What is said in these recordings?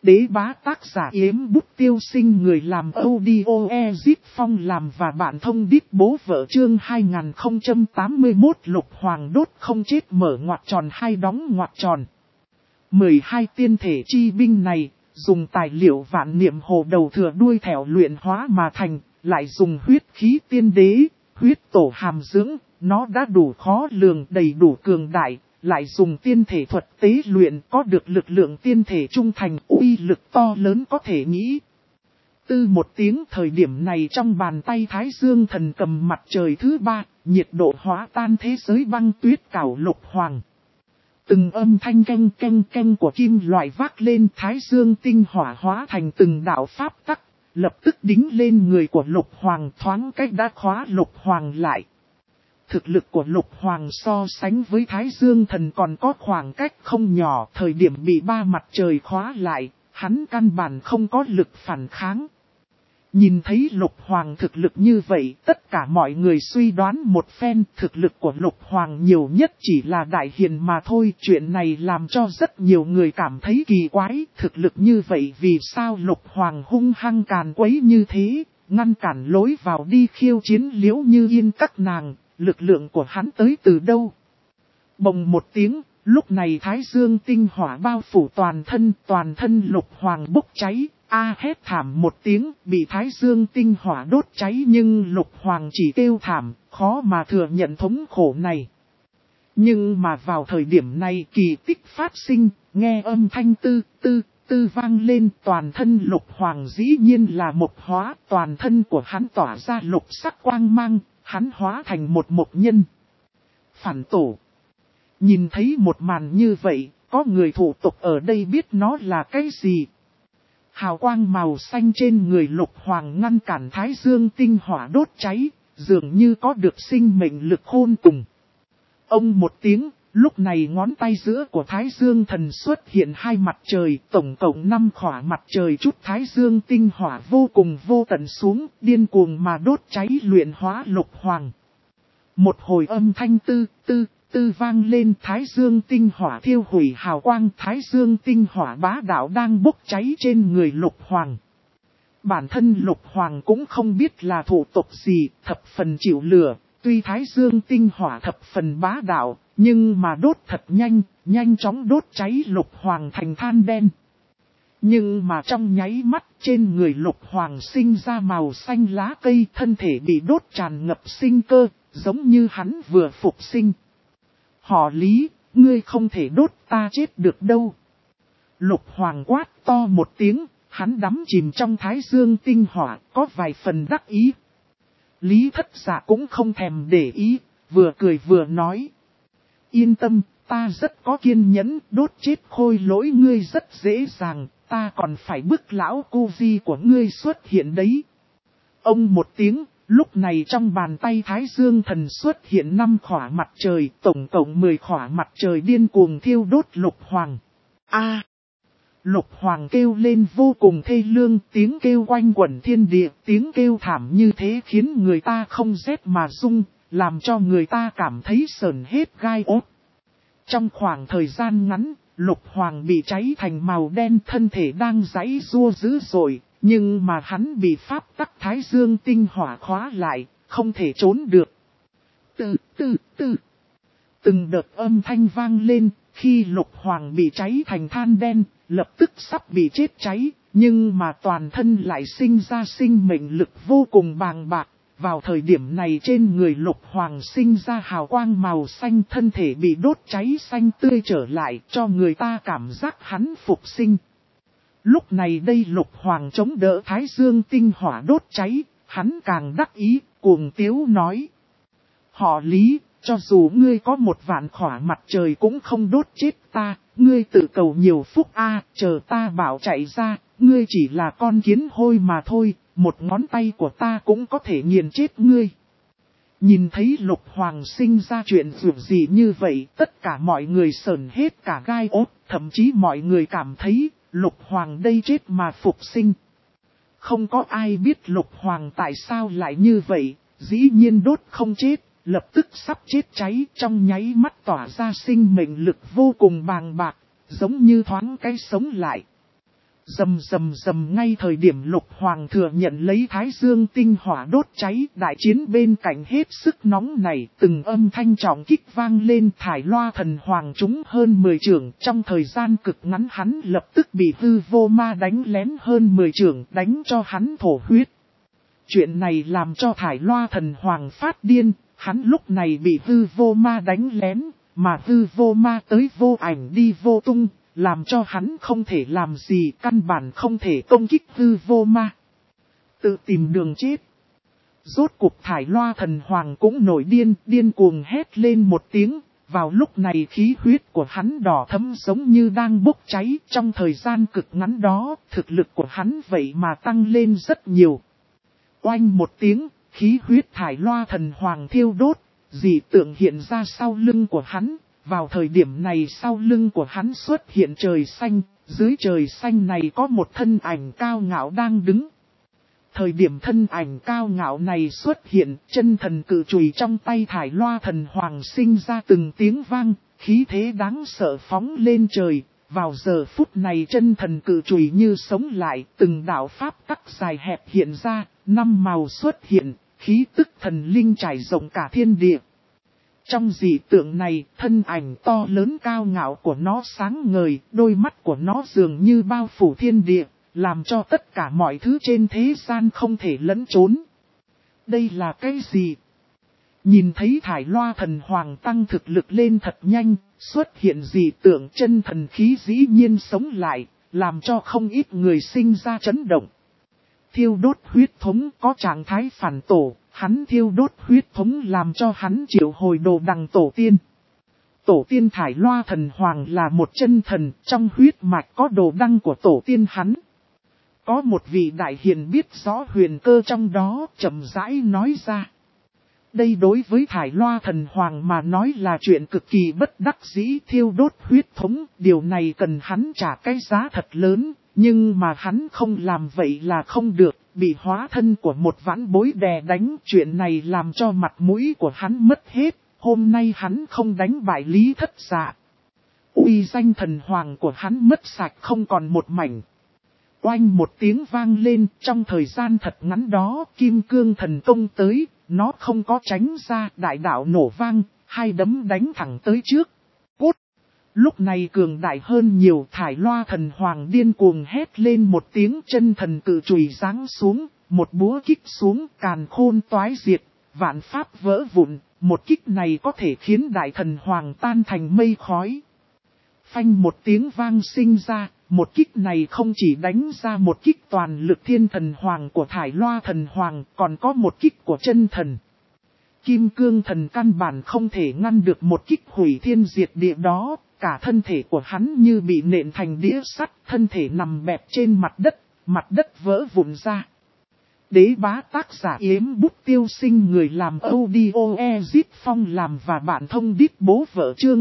Đế bá tác giả Yếm Bút Tiêu Sinh, người làm audio Ezip Phong làm và bạn thông đít bố vợ. Chương 2081 Lục Hoàng đốt không chết mở ngoặc tròn hay đóng ngoặc tròn. 12 tiên thể chi binh này, dùng tài liệu vạn niệm hồ đầu thừa đuôi thẻo luyện hóa mà thành, lại dùng huyết khí tiên đế, huyết tổ hàm dưỡng, nó đã đủ khó lường, đầy đủ cường đại. Lại dùng tiên thể thuật tế luyện, có được lực lượng tiên thể trung thành, uy lực to lớn có thể nghĩ. Tư một tiếng, thời điểm này trong bàn tay Thái Dương Thần cầm mặt trời thứ ba, nhiệt độ hóa tan thế giới băng tuyết cảo Lục Hoàng. Từng âm thanh canh canh canh của kim loại vác lên, Thái Dương tinh hỏa hóa thành từng đạo pháp tắc, lập tức đính lên người của Lục Hoàng, thoáng cách đã khóa Lục Hoàng lại. Thực lực của Lục Hoàng so sánh với Thái Dương Thần còn có khoảng cách không nhỏ, thời điểm bị ba mặt trời khóa lại, hắn căn bản không có lực phản kháng. Nhìn thấy Lục Hoàng thực lực như vậy, tất cả mọi người suy đoán một phen, thực lực của Lục Hoàng nhiều nhất chỉ là đại hiền mà thôi. Chuyện này làm cho rất nhiều người cảm thấy kỳ quái, thực lực như vậy vì sao Lục Hoàng hung hăng càn quấy như thế, ngăn cản lối vào đi khiêu chiến Liễu Như Yên các nàng. Lực lượng của hắn tới từ đâu? Bồng một tiếng, lúc này Thái Dương tinh hỏa bao phủ toàn thân Lục Hoàng bốc cháy, hét thảm một tiếng, bị Thái Dương tinh hỏa đốt cháy, nhưng Lục Hoàng chỉ kêu thảm, khó mà thừa nhận thống khổ này. Nhưng mà vào thời điểm này kỳ tích phát sinh, nghe âm thanh tư vang lên, toàn thân Lục Hoàng dĩ nhiên là một hóa, toàn thân của hắn tỏa ra lục sắc quang mang. Hắn hóa thành một mộc nhân. Phản tổ. Nhìn thấy một màn như vậy, có người thủ tục ở đây biết nó là cái gì. Hào quang màu xanh trên người Lục Hoàng ngăn cản Thái Dương tinh hỏa đốt cháy, dường như có được sinh mệnh lực khôn cùng. Ông một tiếng, lúc này ngón tay giữa của Thái Dương Thần xuất hiện hai mặt trời, tổng cộng 5 khỏa mặt trời chút Thái Dương tinh hỏa vô cùng vô tận xuống, điên cuồng mà đốt cháy luyện hóa Lục Hoàng. Một hồi âm thanh tư vang lên, Thái Dương tinh hỏa thiêu hủy hào quang, Thái Dương tinh hỏa bá đạo đang bốc cháy trên người Lục Hoàng. Bản thân Lục Hoàng cũng không biết là thủ tục gì, thập phần chịu lửa, tuy Thái Dương tinh hỏa thập phần bá đạo, nhưng mà đốt thật nhanh chóng đốt cháy Lục Hoàng thành than đen. Nhưng mà trong nháy mắt trên người Lục Hoàng sinh ra màu xanh lá cây, thân thể bị đốt tràn ngập sinh cơ, giống như hắn vừa phục sinh. Họ Lý, ngươi không thể đốt ta chết được đâu. Lục Hoàng quát to một tiếng, hắn đắm chìm trong Thái Dương tinh hỏa, có vài phần đắc ý. Lý Thất Giả cũng không thèm để ý, vừa cười vừa nói. Yên tâm, ta rất có kiên nhẫn, đốt chết Khôi Lỗi ngươi rất dễ dàng, ta còn phải bức lão cô vi của ngươi xuất hiện đấy. Ông một tiếng, lúc này trong bàn tay Thái Dương Thần xuất hiện 5 khỏa mặt trời, tổng cộng 10 khỏa mặt trời điên cuồng thiêu đốt Lục Hoàng. Lục Hoàng kêu lên vô cùng thê lương, tiếng kêu quanh quẩn thiên địa, tiếng kêu thảm như thế khiến người ta không rét mà rung, làm cho người ta cảm thấy sởn hết gai ốt. Trong khoảng thời gian ngắn, Lục Hoàng bị cháy thành màu đen, thân thể đang giãy giụa dữ dội, nhưng mà hắn bị pháp tắc Thái Dương tinh hỏa khóa lại, không thể trốn được. Từng đợt âm thanh vang lên, khi Lục Hoàng bị cháy thành than đen, lập tức sắp bị chết cháy, nhưng mà toàn thân lại sinh ra sinh mệnh lực vô cùng bàng bạc. Vào thời điểm này trên người Lục Hoàng sinh ra hào quang màu xanh, thân thể bị đốt cháy xanh tươi trở lại, cho người ta cảm giác hắn phục sinh. Lúc này đây Lục Hoàng chống đỡ Thái Dương tinh hỏa đốt cháy, hắn càng đắc ý, cuồng tiếu nói. Họ Lý, cho dù ngươi có 1.000 khỏa mặt trời cũng không đốt chết ta, ngươi tự cầu nhiều phúc chờ ta bảo chạy ra, ngươi chỉ là con kiến hôi mà thôi, một ngón tay của ta cũng có thể nghiền chết ngươi. Nhìn thấy Lục Hoàng sinh ra chuyện dù gì như vậy, tất cả mọi người sởn hết cả gai ốt, thậm chí mọi người cảm thấy Lục Hoàng đây chết mà phục sinh. Không có ai biết Lục Hoàng tại sao lại như vậy, dĩ nhiên đốt không chết, lập tức sắp chết cháy, trong nháy mắt tỏa ra sinh mệnh lực vô cùng bàng bạc, giống như thoáng cái sống lại. Rầm rầm rầm, ngay thời điểm Lục Hoàng thừa nhận lấy Thái Dương tinh hỏa đốt cháy, đại chiến bên cạnh hết sức nóng này, từng âm thanh trọng kích vang lên, thải loa thần hoàng trúng hơn 10 chưởng, trong thời gian cực ngắn hắn lập tức bị hư vô ma đánh lén hơn 10 chưởng, đánh cho hắn thổ huyết. Chuyện này làm cho thải loa thần hoàng phát điên, hắn lúc này bị hư vô ma đánh lén, mà hư vô ma tới vô ảnh đi vô tung, làm cho hắn không thể làm gì, căn bản không thể công kích hư vô ma. Tự tìm đường chết. Rốt cuộc thải loa thần hoàng cũng nổi điên, điên cuồng hét lên một tiếng. Vào lúc này khí huyết của hắn đỏ thẫm giống như đang bốc cháy. Trong thời gian cực ngắn đó, thực lực của hắn vậy mà tăng lên rất nhiều. Oanh một tiếng, khí huyết thải loa thần hoàng thiêu đốt, dị tượng hiện ra sau lưng của hắn. Vào thời điểm này sau lưng của hắn xuất hiện trời xanh, dưới trời xanh này có một thân ảnh cao ngạo đang đứng. Thời điểm thân ảnh cao ngạo này xuất hiện, chân thần cự chùy trong tay thải loa thần hoàng sinh ra từng tiếng vang, khí thế đáng sợ phóng lên trời. Vào giờ phút này chân thần cự chùy như sống lại, từng đạo pháp tắc dài hẹp hiện ra, 5 màu xuất hiện, khí tức thần linh trải rộng cả thiên địa. Trong dị tượng này, thân ảnh to lớn cao ngạo của nó sáng ngời, đôi mắt của nó dường như bao phủ thiên địa, làm cho tất cả mọi thứ trên thế gian không thể lẫn trốn. Đây là cái gì? Nhìn thấy thải loa thần hoàng tăng thực lực lên thật nhanh, xuất hiện dị tượng chân thần khí dĩ nhiên sống lại, làm cho không ít người sinh ra chấn động. Thiêu đốt huyết thống có trạng thái phản tổ, hắn thiêu đốt huyết thống làm cho hắn triệu hồi đồ đằng tổ tiên. Tổ tiên thải loa thần hoàng là một chân thần, trong huyết mạch có đồ đăng của tổ tiên hắn. Có một vị đại hiền biết rõ huyền cơ trong đó, chậm rãi nói ra. Đây đối với thải loa thần hoàng mà nói là chuyện cực kỳ bất đắc dĩ, thiêu đốt huyết thống, điều này cần hắn trả cái giá thật lớn, nhưng mà hắn không làm vậy là không được, bị hóa thân của một vãn bối đè đánh, chuyện này làm cho mặt mũi của hắn mất hết, hôm nay hắn không đánh bại Lý Thất Dạ. Uy danh thần hoàng của hắn mất sạch không còn một mảnh. Oanh một tiếng vang lên, trong thời gian thật ngắn đó, kim cương thần công tới, nó không có tránh ra, đại đạo nổ vang, hai đấm đánh thẳng tới trước. Cút! Lúc này cường đại hơn nhiều, thải loa thần hoàng điên cuồng hét lên một tiếng, chân thần cự chùy giáng xuống, một búa kích xuống, càn khôn toái diệt, vạn pháp vỡ vụn, một kích này có thể khiến đại thần hoàng tan thành mây khói. Phanh một tiếng vang sinh ra, một kích này không chỉ đánh ra một kích toàn lực thiên thần hoàng của thải loa thần hoàng, còn có một kích của chân thần. Kim cương thần căn bản không thể ngăn được một kích hủy thiên diệt địa đó, cả thân thể của hắn như bị nện thành đĩa sắt, thân thể nằm bẹp trên mặt đất vỡ vụn ra. Đế bá tác giả Yếm Bút Tiêu Sinh, người làm audio Ezip Phong làm và bạn thông đít bố vợ chương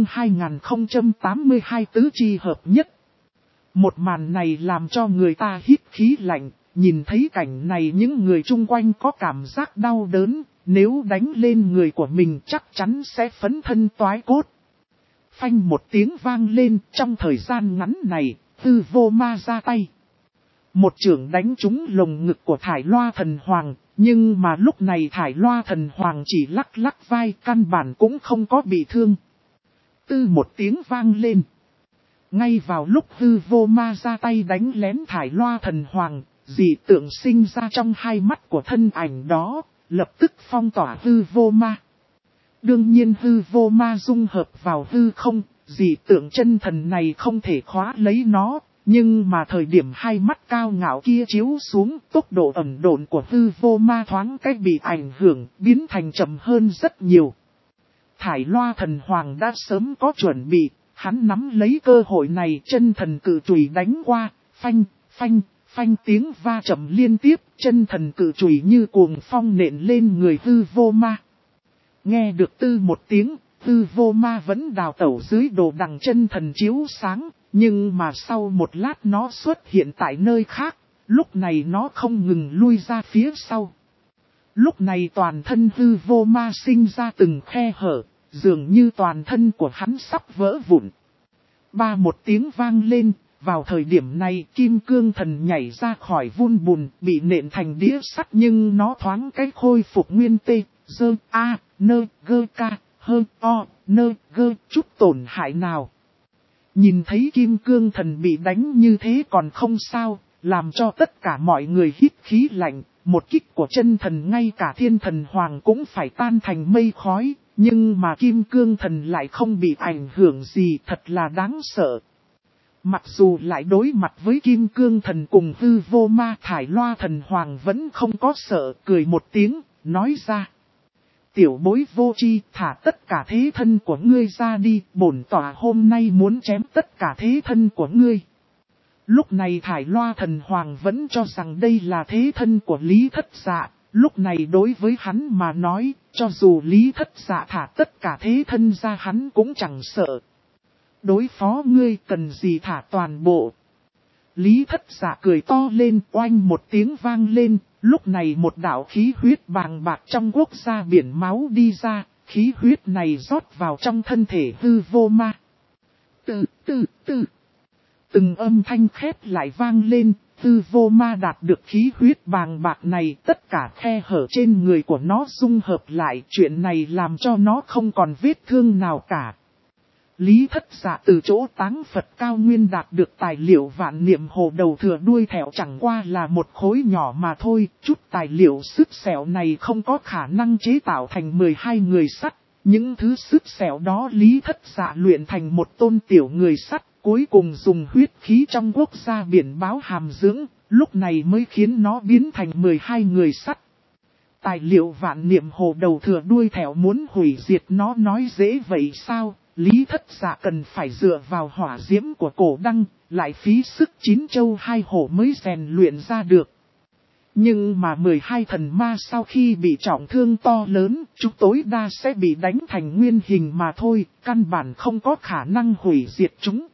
2082 tứ chi hợp nhất. Một màn này làm cho người ta hít khí lạnh, nhìn thấy cảnh này những người chung quanh có cảm giác đau đớn, nếu đánh lên người của mình chắc chắn sẽ phấn thân toái cốt. Phanh một tiếng vang lên, trong thời gian ngắn này, hư vô ma ra tay. Một chưởng đánh trúng lồng ngực của thải loa thần hoàng, nhưng mà lúc này thải loa thần hoàng chỉ lắc lắc vai, căn bản cũng không có bị thương. Tư một tiếng vang lên. Ngay vào lúc hư vô ma ra tay đánh lén thải loa thần hoàng, dị tượng sinh ra trong hai mắt của thân ảnh đó, lập tức phong tỏa hư vô ma. Đương nhiên hư vô ma dung hợp vào hư không, dị tượng chân thần này không thể khóa lấy nó, nhưng mà thời điểm hai mắt cao ngạo kia chiếu xuống, tốc độ ẩn độn của hư vô ma thoáng cách bị ảnh hưởng, biến thành chậm hơn rất nhiều. Thải loa thần hoàng đã sớm có chuẩn bị, hắn nắm lấy cơ hội này, chân thần cự chùy đánh qua, phanh, phanh, phanh tiếng va chậm liên tiếp, chân thần cự chùy như cuồng phong nện lên người hư vô ma. Nghe được tư một tiếng, hư vô ma vẫn đào tẩu dưới đồ đằng chân thần chiếu sáng, nhưng mà sau một lát nó xuất hiện tại nơi khác, lúc này nó không ngừng lui ra phía sau. Lúc này toàn thân hư vô ma sinh ra từng khe hở, dường như toàn thân của hắn sắp vỡ vụn. Ba một tiếng vang lên, Vào thời điểm này kim cương thần nhảy ra khỏi vun bùn bị nện thành đĩa sắt nhưng nó thoáng cách khôi phục nguyên tê, dơ, a, nơ, gơ ca, hơ, o, nơ, gơ, chút tổn hại nào. Nhìn thấy kim cương thần bị đánh như thế còn không sao, làm cho tất cả mọi người hít khí lạnh, một kích của chân thần ngay cả thiên thần hoàng cũng phải tan thành mây khói, nhưng mà kim cương thần lại không bị ảnh hưởng gì, thật là đáng sợ. Mặc dù lại đối mặt với kim cương thần cùng hư vô ma, Thải Loa thần hoàng vẫn không có sợ, cười một tiếng, nói ra. Tiểu bối vô tri, thả tất cả thế thân của ngươi ra đi, bổn tỏa hôm nay muốn chém tất cả thế thân của ngươi. Lúc này Thải Loa thần hoàng vẫn cho rằng đây là thế thân của Lý Thất Dạ, lúc này đối với hắn mà nói, cho dù Lý Thất Dạ thả tất cả thế thân ra hắn cũng chẳng sợ. Đối phó ngươi cần gì thả toàn bộ. Lý Thất Dạ cười to lên, oanh một tiếng vang lên, lúc này một đạo khí huyết bàng bạc trong quốc gia biển máu đi ra, khí huyết này rót vào trong thân thể hư vô ma. Từng âm thanh khép lại vang lên, hư vô ma đạt được khí huyết bàng bạc này, tất cả khe hở trên người của nó dung hợp lại, chuyện này làm cho nó không còn vết thương nào cả. Lý Thất Dạ từ chỗ Táng Phật cao nguyên đạt được tài liệu vạn niệm hồ đầu thừa đuôi thẻo chẳng qua là một khối nhỏ mà thôi, chút tài liệu sức sẹo này không có khả năng chế tạo thành 12 người sắt, những thứ sức sẹo đó Lý Thất Dạ luyện thành một tôn tiểu người sắt, cuối cùng dùng huyết khí trong quốc gia biển báo hàm dưỡng, lúc này mới khiến nó biến thành 12 người sắt. Tài liệu vạn niệm hồ đầu thừa đuôi thẻo muốn hủy diệt nó nói dễ vậy sao? Lý Thất Dạ cần phải dựa vào hỏa diễm của cổ đăng, lại phí sức 9 châu 2 hổ mới rèn luyện ra được. Nhưng mà 12 thần ma sau khi bị trọng thương to lớn, chúng tối đa sẽ bị đánh thành nguyên hình mà thôi, căn bản không có khả năng hủy diệt chúng.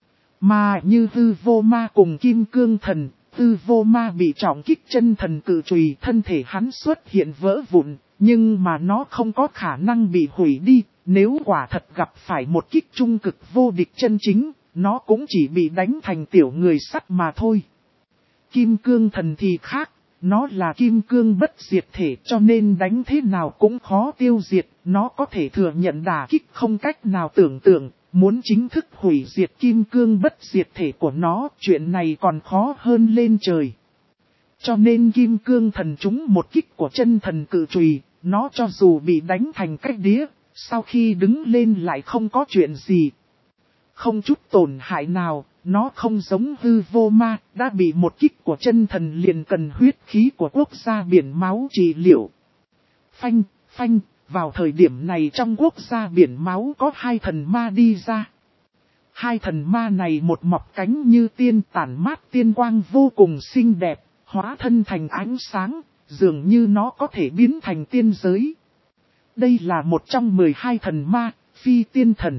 Mà như hư vô ma cùng kim cương thần, hư vô ma bị trọng kích chân thần cự chùy, thân thể hắn xuất hiện vỡ vụn, nhưng mà nó không có khả năng bị hủy đi. Nếu quả thật gặp phải một kích trung cực vô địch chân chính, nó cũng chỉ bị đánh thành tiểu người sắt mà thôi. Kim cương thần thì khác, nó là kim cương bất diệt thể cho nên đánh thế nào cũng khó tiêu diệt, nó có thể thừa nhận đả kích không cách nào tưởng tượng, muốn chính thức hủy diệt kim cương bất diệt thể của nó, chuyện này còn khó hơn lên trời. Cho nên kim cương thần trúng một kích của chân thần cự chùy, nó cho dù bị đánh thành cách đĩa, sau khi đứng lên lại không có chuyện gì. Không chút tổn hại nào, nó không giống hư vô ma, đã bị một kích của chân thần liền cần huyết khí của quốc gia biển máu trị liệu. Phanh, vào thời điểm này trong quốc gia biển máu có 2 thần ma đi ra. 2 thần ma này một mọc cánh như tiên tản mát tiên quang vô cùng xinh đẹp, hóa thân thành ánh sáng, dường như nó có thể biến thành tiên giới. Đây là một trong 12 thần ma, phi tiên thần.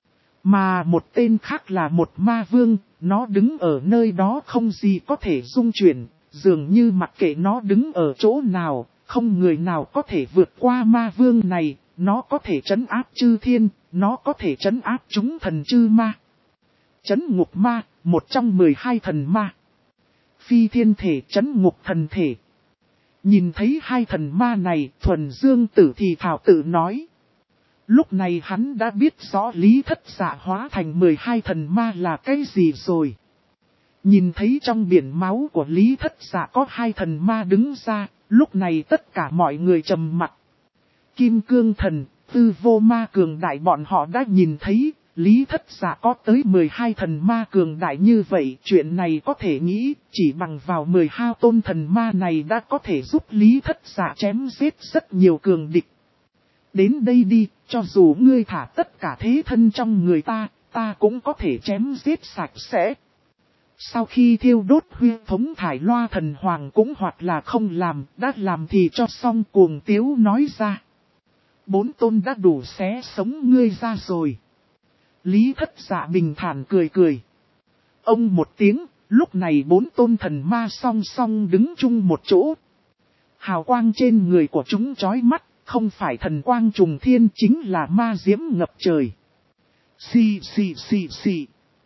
Mà một tên khác là một ma vương, nó đứng ở nơi đó không gì có thể dung chuyển, dường như mặc kệ nó đứng ở chỗ nào, không người nào có thể vượt qua ma vương này, nó có thể trấn áp chư thiên, nó có thể trấn áp chúng thần chư ma. Trấn ngục ma, một trong 12 thần ma. Phi thiên thể trấn ngục thần thể. Nhìn thấy 2 thần ma này, Thuần Dương Tử thì thảo tự nói. Lúc này hắn đã biết rõ Lý Thất Dạ hóa thành 12 thần ma là cái gì rồi. Nhìn thấy trong biển máu của Lý Thất Dạ có 2 thần ma đứng ra, lúc này tất cả mọi người trầm mặc. Kim Cương Thần, Tư Vô Ma cường đại bọn họ đã nhìn thấy, Lý Thất Dạ có tới 12 thần ma cường đại như vậy, chuyện này có thể nghĩ, chỉ bằng vào 12 tôn thần ma này đã có thể giúp Lý Thất Dạ chém giết rất nhiều cường địch. Đến đây đi, cho dù ngươi thả tất cả thế thân trong người ta cũng có thể chém giết sạch sẽ. Sau khi thiêu đốt huyết thống Thải Loa thần hoàng cũng hoặc là không làm, đã làm thì cho xong cuồng tiếu nói ra. 4 tôn đã đủ xé sống ngươi ra rồi. Lý Thất Dạ bình thản cười cười. Ông một tiếng, lúc này 4 tôn thần ma song song đứng chung một chỗ. Hào quang trên người của chúng chói mắt, không phải thần quang trùng thiên chính là ma diễm ngập trời. Xì.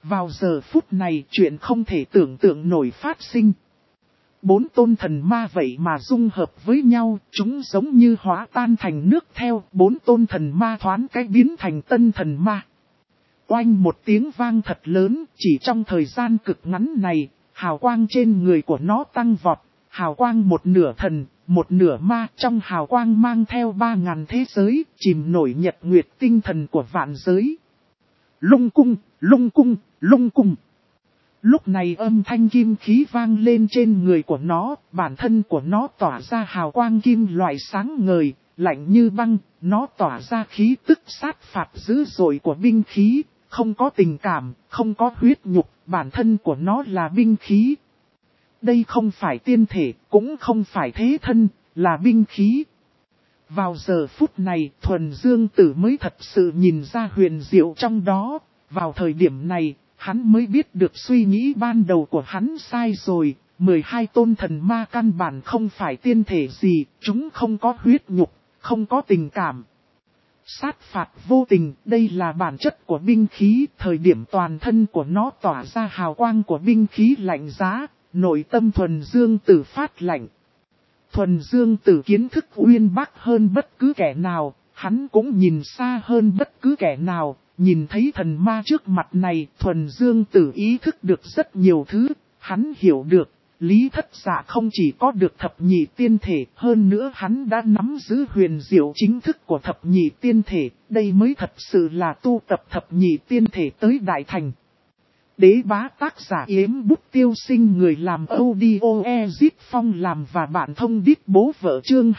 Vào giờ phút này chuyện không thể tưởng tượng nổi phát sinh. 4 tôn thần ma vậy mà dung hợp với nhau, chúng giống như hóa tan thành nước theo. 4 tôn thần ma thoáng cái biến thành tân thần ma. Oanh một tiếng vang thật lớn, chỉ trong thời gian cực ngắn này, hào quang trên người của nó tăng vọt. Hào quang một nửa thần, một nửa ma, trong hào quang mang theo 3.000 thế giới, chìm nổi nhật nguyệt tinh thần của vạn giới. Lung cung, lung cung, lung cung. Lúc này âm thanh kim khí vang lên trên người của nó, bản thân của nó tỏa ra hào quang kim loại sáng ngời, lạnh như băng, nó tỏa ra khí tức sát phạt dữ dội của binh khí, không có tình cảm, không có huyết nhục, bản thân của nó là binh khí. Đây không phải tiên thể, cũng không phải thế thân, là binh khí. Vào giờ phút này, Thuần Dương Tử mới thật sự nhìn ra huyền diệu trong đó, vào thời điểm này, hắn mới biết được suy nghĩ ban đầu của hắn sai rồi, 12 tôn thần ma căn bản không phải tiên thể gì, chúng không có huyết nhục, không có tình cảm. Sát phạt vô tình, đây là bản chất của binh khí, thời điểm toàn thân của nó tỏa ra hào quang của binh khí lạnh giá, nội tâm Thuần Dương Tử phát lạnh. Thuần Dương Tử kiến thức uyên bác hơn bất cứ kẻ nào, hắn cũng nhìn xa hơn bất cứ kẻ nào. Nhìn thấy thần ma trước mặt này, Thuần Dương Tử ý thức được rất nhiều thứ, hắn hiểu được, Lý Thất Dạ không chỉ có được thập nhị tiên thể, hơn nữa hắn đã nắm giữ huyền diệu chính thức của thập nhị tiên thể, đây mới thật sự là tu tập thập nhị tiên thể tới đại thành. Đế bá tác giả Yếm Bút Tiêu Sinh, người làm audio Ezip Phong làm và bạn thông đít bố vợ chương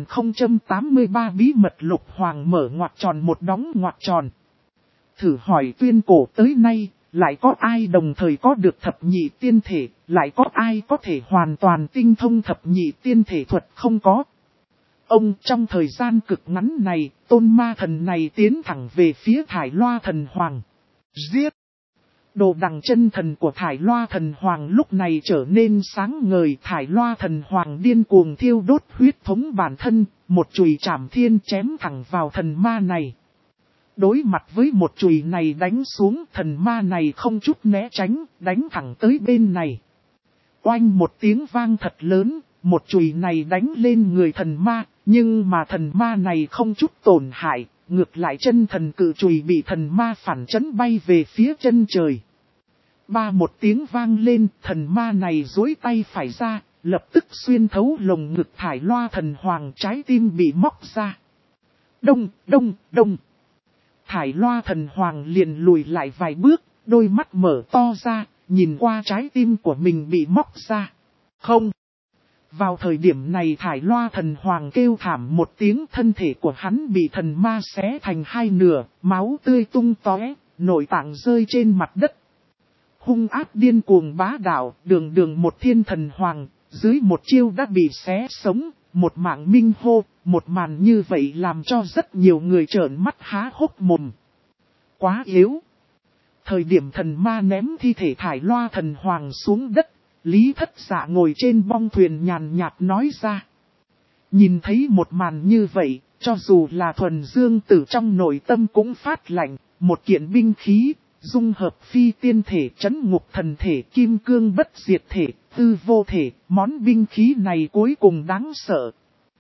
2083 bí mật lục hoàng mở ngoặc tròn một đóng ngoặc tròn. Thử hỏi tuyên cổ tới nay, lại có ai đồng thời có được thập nhị tiên thể, lại có ai có thể hoàn toàn tinh thông thập nhị tiên thể thuật không có. Ông trong thời gian cực ngắn này, tôn ma thần này tiến thẳng về phía Thải Loa thần hoàng. Giết! Đồ đằng chân thần của Thải Loa thần hoàng lúc này trở nên sáng ngời. Thải Loa thần hoàng điên cuồng thiêu đốt huyết thống bản thân, một chùy trảm thiên chém thẳng vào thần ma này. Đối mặt với một chùy này đánh xuống, thần ma này không chút né tránh, đánh thẳng tới bên này. Oanh một tiếng vang thật lớn, một chùy này đánh lên người thần ma, nhưng mà thần ma này không chút tổn hại, ngược lại chân thần cự chùy bị thần ma phản chấn bay về phía chân trời. Ba một tiếng vang lên, thần ma này duỗi tay phải ra, lập tức xuyên thấu lồng ngực Thải Loa thần hoàng, trái tim bị móc ra. Đông, đông, đông. Thải Loa thần hoàng liền lùi lại vài bước, đôi mắt mở to ra, nhìn qua trái tim của mình bị móc ra. Không. Vào thời điểm này Thải Loa thần hoàng kêu thảm một tiếng, thân thể của hắn bị thần ma xé thành hai nửa, máu tươi tung tóe, nội tạng rơi trên mặt đất. Hung ác điên cuồng bá đạo, đường đường một thiên thần hoàng, dưới một chiêu đã bị xé sống, một mạng minh hô, một màn như vậy làm cho rất nhiều người trợn mắt há hốc mồm. Quá yếu. Thời điểm thần ma ném thi thể Thải Loa thần hoàng xuống đất, Lý Thất Dạ ngồi trên bong thuyền nhàn nhạt nói ra. Nhìn thấy một màn như vậy, cho dù là Thuần Dương Tử trong nội tâm cũng phát lạnh, một kiện binh khí, dung hợp phi tiên thể, trấn ngục thần thể, kim cương bất diệt thể, tư vô thể, món binh khí này cuối cùng đáng sợ.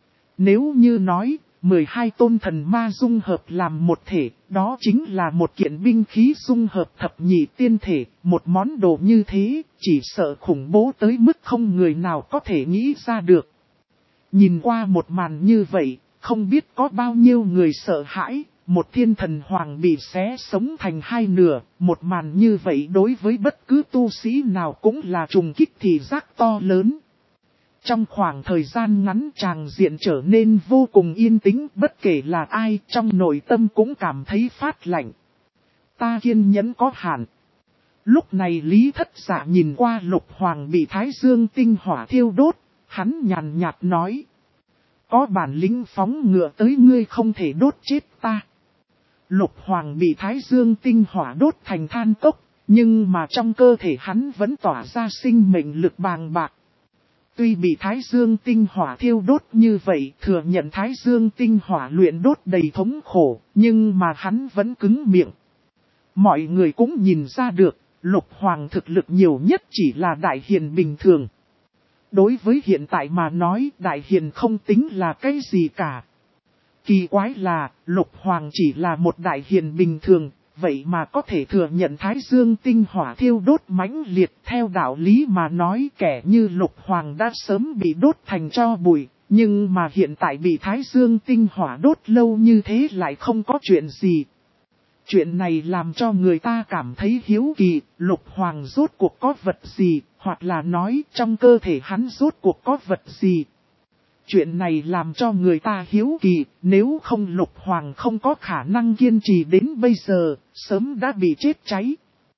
Nếu như nói, 12 tôn thần ma dung hợp làm một thể, đó chính là một kiện binh khí dung hợp thập nhị tiên thể, một món đồ như thế, chỉ sợ khủng bố tới mức không người nào có thể nghĩ ra được. Nhìn qua một màn như vậy, không biết có bao nhiêu người sợ hãi, một thiên thần hoàng bị xé sống thành hai nửa, một màn như vậy đối với bất cứ tu sĩ nào cũng là trùng kích thị giác to lớn. Trong khoảng thời gian ngắn tràng diện trở nên vô cùng yên tĩnh, bất kể là ai trong nội tâm cũng cảm thấy phát lạnh. Ta kiên nhẫn có hạn. Lúc này Lý Thất Dạ nhìn qua Lục Hoàng bị Thái Dương tinh hỏa thiêu đốt, hắn nhàn nhạt nói. Có bản lĩnh phóng ngựa tới, ngươi không thể đốt chết ta. Lục Hoàng bị Thái Dương tinh hỏa đốt thành than cốc, nhưng mà trong cơ thể hắn vẫn tỏa ra sinh mệnh lực bàng bạc. Tuy bị Thái Dương tinh hỏa thiêu đốt như vậy, thừa nhận Thái Dương tinh hỏa luyện đốt đầy thống khổ, nhưng mà hắn vẫn cứng miệng. Mọi người cũng nhìn ra được, Lục Hoàng thực lực nhiều nhất chỉ là đại hiền bình thường. Đối với hiện tại mà nói đại hiền không tính là cái gì cả. Kỳ quái là Lục Hoàng chỉ là một đại hiền bình thường, vậy mà có thể thừa nhận Thái Dương tinh hỏa thiêu đốt mãnh liệt. Theo đạo lý mà nói kẻ như Lục Hoàng đã sớm bị đốt thành tro bụi, nhưng mà hiện tại bị Thái Dương tinh hỏa đốt lâu như thế lại không có chuyện gì. Chuyện này làm cho người ta cảm thấy hiếu kỳ, Lục Hoàng rốt cuộc có vật gì, hoặc là nói trong cơ thể hắn rốt cuộc có vật gì. Chuyện này làm cho người ta hiếu kỳ, nếu không Lục Hoàng không có khả năng kiên trì đến bây giờ, sớm đã bị chết cháy.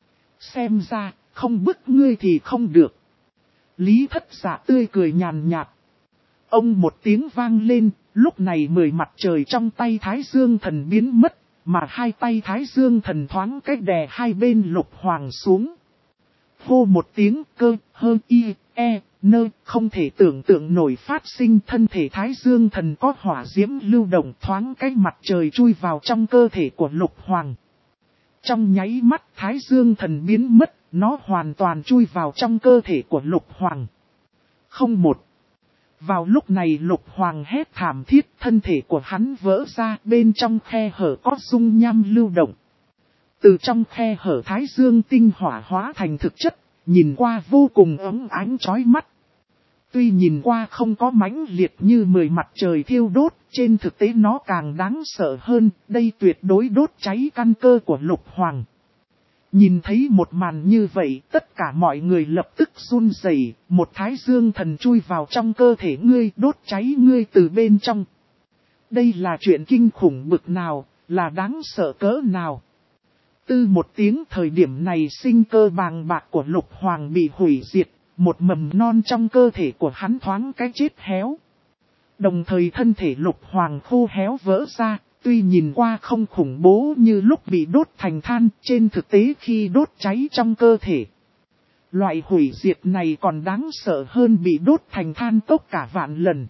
Xem ra, không bức ngươi thì không được. Lý Thất Dạ tươi cười nhàn nhạt. Ông một tiếng vang lên, lúc này 10 mặt trời trong tay Thái Dương Thần biến mất, mà hai tay Thái Dương Thần thoáng cách đè hai bên Lục Hoàng xuống. Hô một tiếng cơ, hơ y, e, nơ, không thể tưởng tượng nổi phát sinh thân thể Thái Dương Thần có hỏa diễm lưu động thoáng cách mặt trời chui vào trong cơ thể của Lục Hoàng. Trong nháy mắt Thái Dương Thần biến mất, nó hoàn toàn chui vào trong cơ thể của Lục Hoàng. Không một. Vào lúc này Lục Hoàng hét thảm thiết, thân thể của hắn vỡ ra, bên trong khe hở có dung nham lưu động. Từ trong khe hở Thái Dương tinh hỏa hóa thành thực chất, nhìn qua vô cùng ấm ánh chói mắt. Tuy nhìn qua không có mãnh liệt như 10 mặt trời thiêu đốt, trên thực tế nó càng đáng sợ hơn, đây tuyệt đối đốt cháy căn cơ của Lục Hoàng. Nhìn thấy một màn như vậy, tất cả mọi người lập tức run rẩy, một Thái Dương Thần chui vào trong cơ thể ngươi, đốt cháy ngươi từ bên trong. Đây là chuyện kinh khủng bực nào, là đáng sợ cỡ nào. Từ một tiếng thời điểm này sinh cơ bàng bạc của Lục Hoàng bị hủy diệt, một mầm non trong cơ thể của hắn thoáng cái chết héo. Đồng thời thân thể Lục Hoàng khô héo vỡ ra. Tuy nhìn qua không khủng bố như lúc bị đốt thành than, trên thực tế khi đốt cháy trong cơ thể. Loại hủy diệt này còn đáng sợ hơn bị đốt thành than tốc cả vạn lần.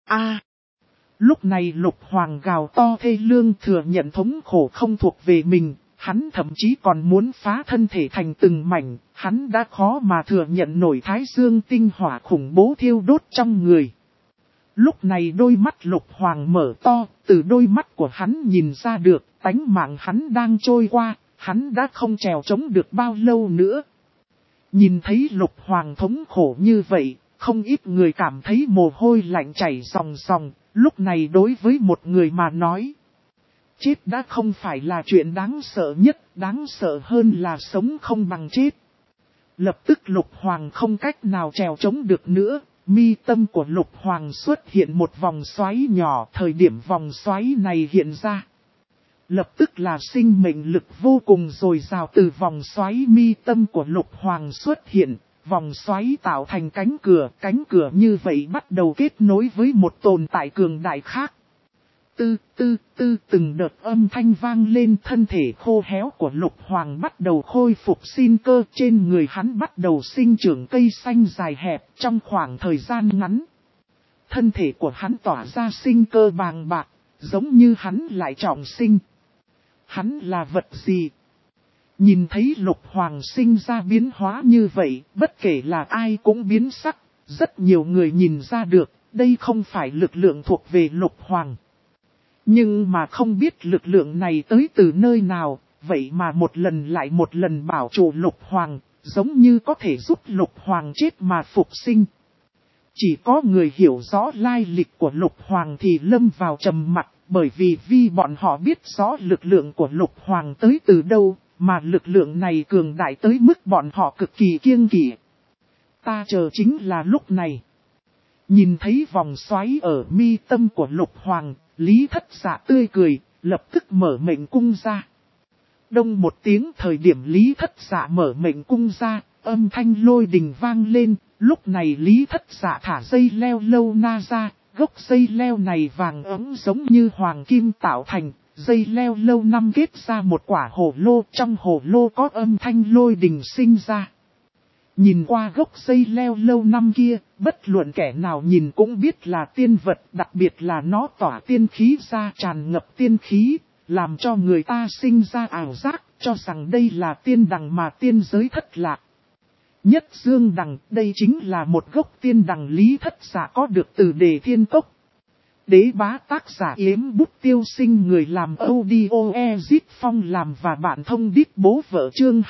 Lúc này Lục Hoàng gào to thê lương thừa nhận thống khổ không thuộc về mình, hắn thậm chí còn muốn phá thân thể thành từng mảnh, hắn đã khó mà thừa nhận nổi Thái Dương tinh hỏa khủng bố thiêu đốt trong người. Lúc này đôi mắt Lục Hoàng mở to, từ đôi mắt của hắn nhìn ra được, tánh mạng hắn đang trôi qua, hắn đã không trèo chống được bao lâu nữa. Nhìn thấy Lục Hoàng thống khổ như vậy, không ít người cảm thấy mồ hôi lạnh chảy ròng ròng, lúc này đối với một người mà nói. Chết đã không phải là chuyện đáng sợ nhất, đáng sợ hơn là sống không bằng chết. Lập tức Lục Hoàng không cách nào trèo chống được nữa. Mi tâm của Lục Hoàng xuất hiện một vòng xoáy nhỏ, thời điểm vòng xoáy này hiện ra. Lập tức là sinh mệnh lực vô cùng dồi dào từ vòng xoáy mi tâm của Lục Hoàng xuất hiện, vòng xoáy tạo thành cánh cửa như vậy bắt đầu kết nối với một tồn tại cường đại khác. Từng đợt âm thanh vang lên, thân thể khô héo của Lục Hoàng bắt đầu khôi phục sinh cơ, trên người hắn bắt đầu sinh trưởng cây xanh dài hẹp trong khoảng thời gian ngắn. Thân thể của hắn tỏa ra sinh cơ bàng bạc, giống như hắn lại trọng sinh. Hắn là vật gì? Nhìn thấy Lục Hoàng sinh ra biến hóa như vậy, bất kể là ai cũng biến sắc, rất nhiều người nhìn ra được, đây không phải lực lượng thuộc về Lục Hoàng. Nhưng mà không biết lực lượng này tới từ nơi nào, vậy mà một lần lại một lần bảo trụ Lục Hoàng, giống như có thể giúp Lục Hoàng chết mà phục sinh. Chỉ có người hiểu rõ lai lịch của Lục Hoàng thì lâm vào trầm mặc, bởi vì bọn họ biết rõ lực lượng của Lục Hoàng tới từ đâu, mà lực lượng này cường đại tới mức bọn họ cực kỳ kiêng kỵ. Ta chờ chính là lúc này. Nhìn thấy vòng xoáy ở mi tâm của Lục Hoàng, Lý Thất Dạ tươi cười, lập tức mở mệnh cung ra. Đông một tiếng thời điểm Lý Thất Dạ mở mệnh cung ra, âm thanh lôi đình vang lên, lúc này Lý Thất Dạ thả dây leo lâu na ra, gốc dây leo này vàng ấm giống như hoàng kim tạo thành, dây leo lâu năm kết ra một quả hồ lô, trong hồ lô có âm thanh lôi đình sinh ra. Nhìn qua gốc dây leo lâu năm kia, bất luận kẻ nào nhìn cũng biết là tiên vật, đặc biệt là nó tỏa tiên khí ra tràn ngập tiên khí, làm cho người ta sinh ra ảo giác, cho rằng đây là tiên đằng mà tiên giới thất lạc. Nhất dương đằng, đây chính là một gốc tiên đằng Lý Thất Dạ có được từ Đề Thiên Cốc. Đế bá tác giả Yếm Bút Tiêu Sinh, người làm audio Ezit Phong làm và bạn thông đít bố vợ chương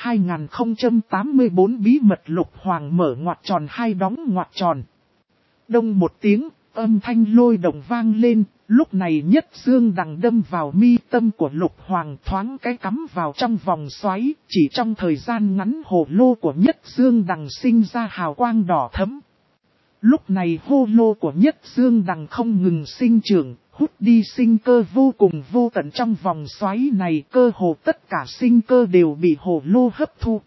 2084 bí mật Lục Hoàng mở ngoặc tròn hai đóng ngoặc tròn. Đông một tiếng, âm thanh lôi động vang lên, lúc này nhất dương đằng đâm vào mi tâm của Lục Hoàng, thoáng cái cắm vào trong vòng xoáy, chỉ trong thời gian ngắn hồ lô của nhất dương đằng sinh ra hào quang đỏ thẫm. Lúc này hô lô của nhất dương đằng không ngừng sinh trưởng, hút đi sinh cơ vô cùng vô tận trong vòng xoáy này, cơ hồ tất cả sinh cơ đều bị hồ lô hấp thu.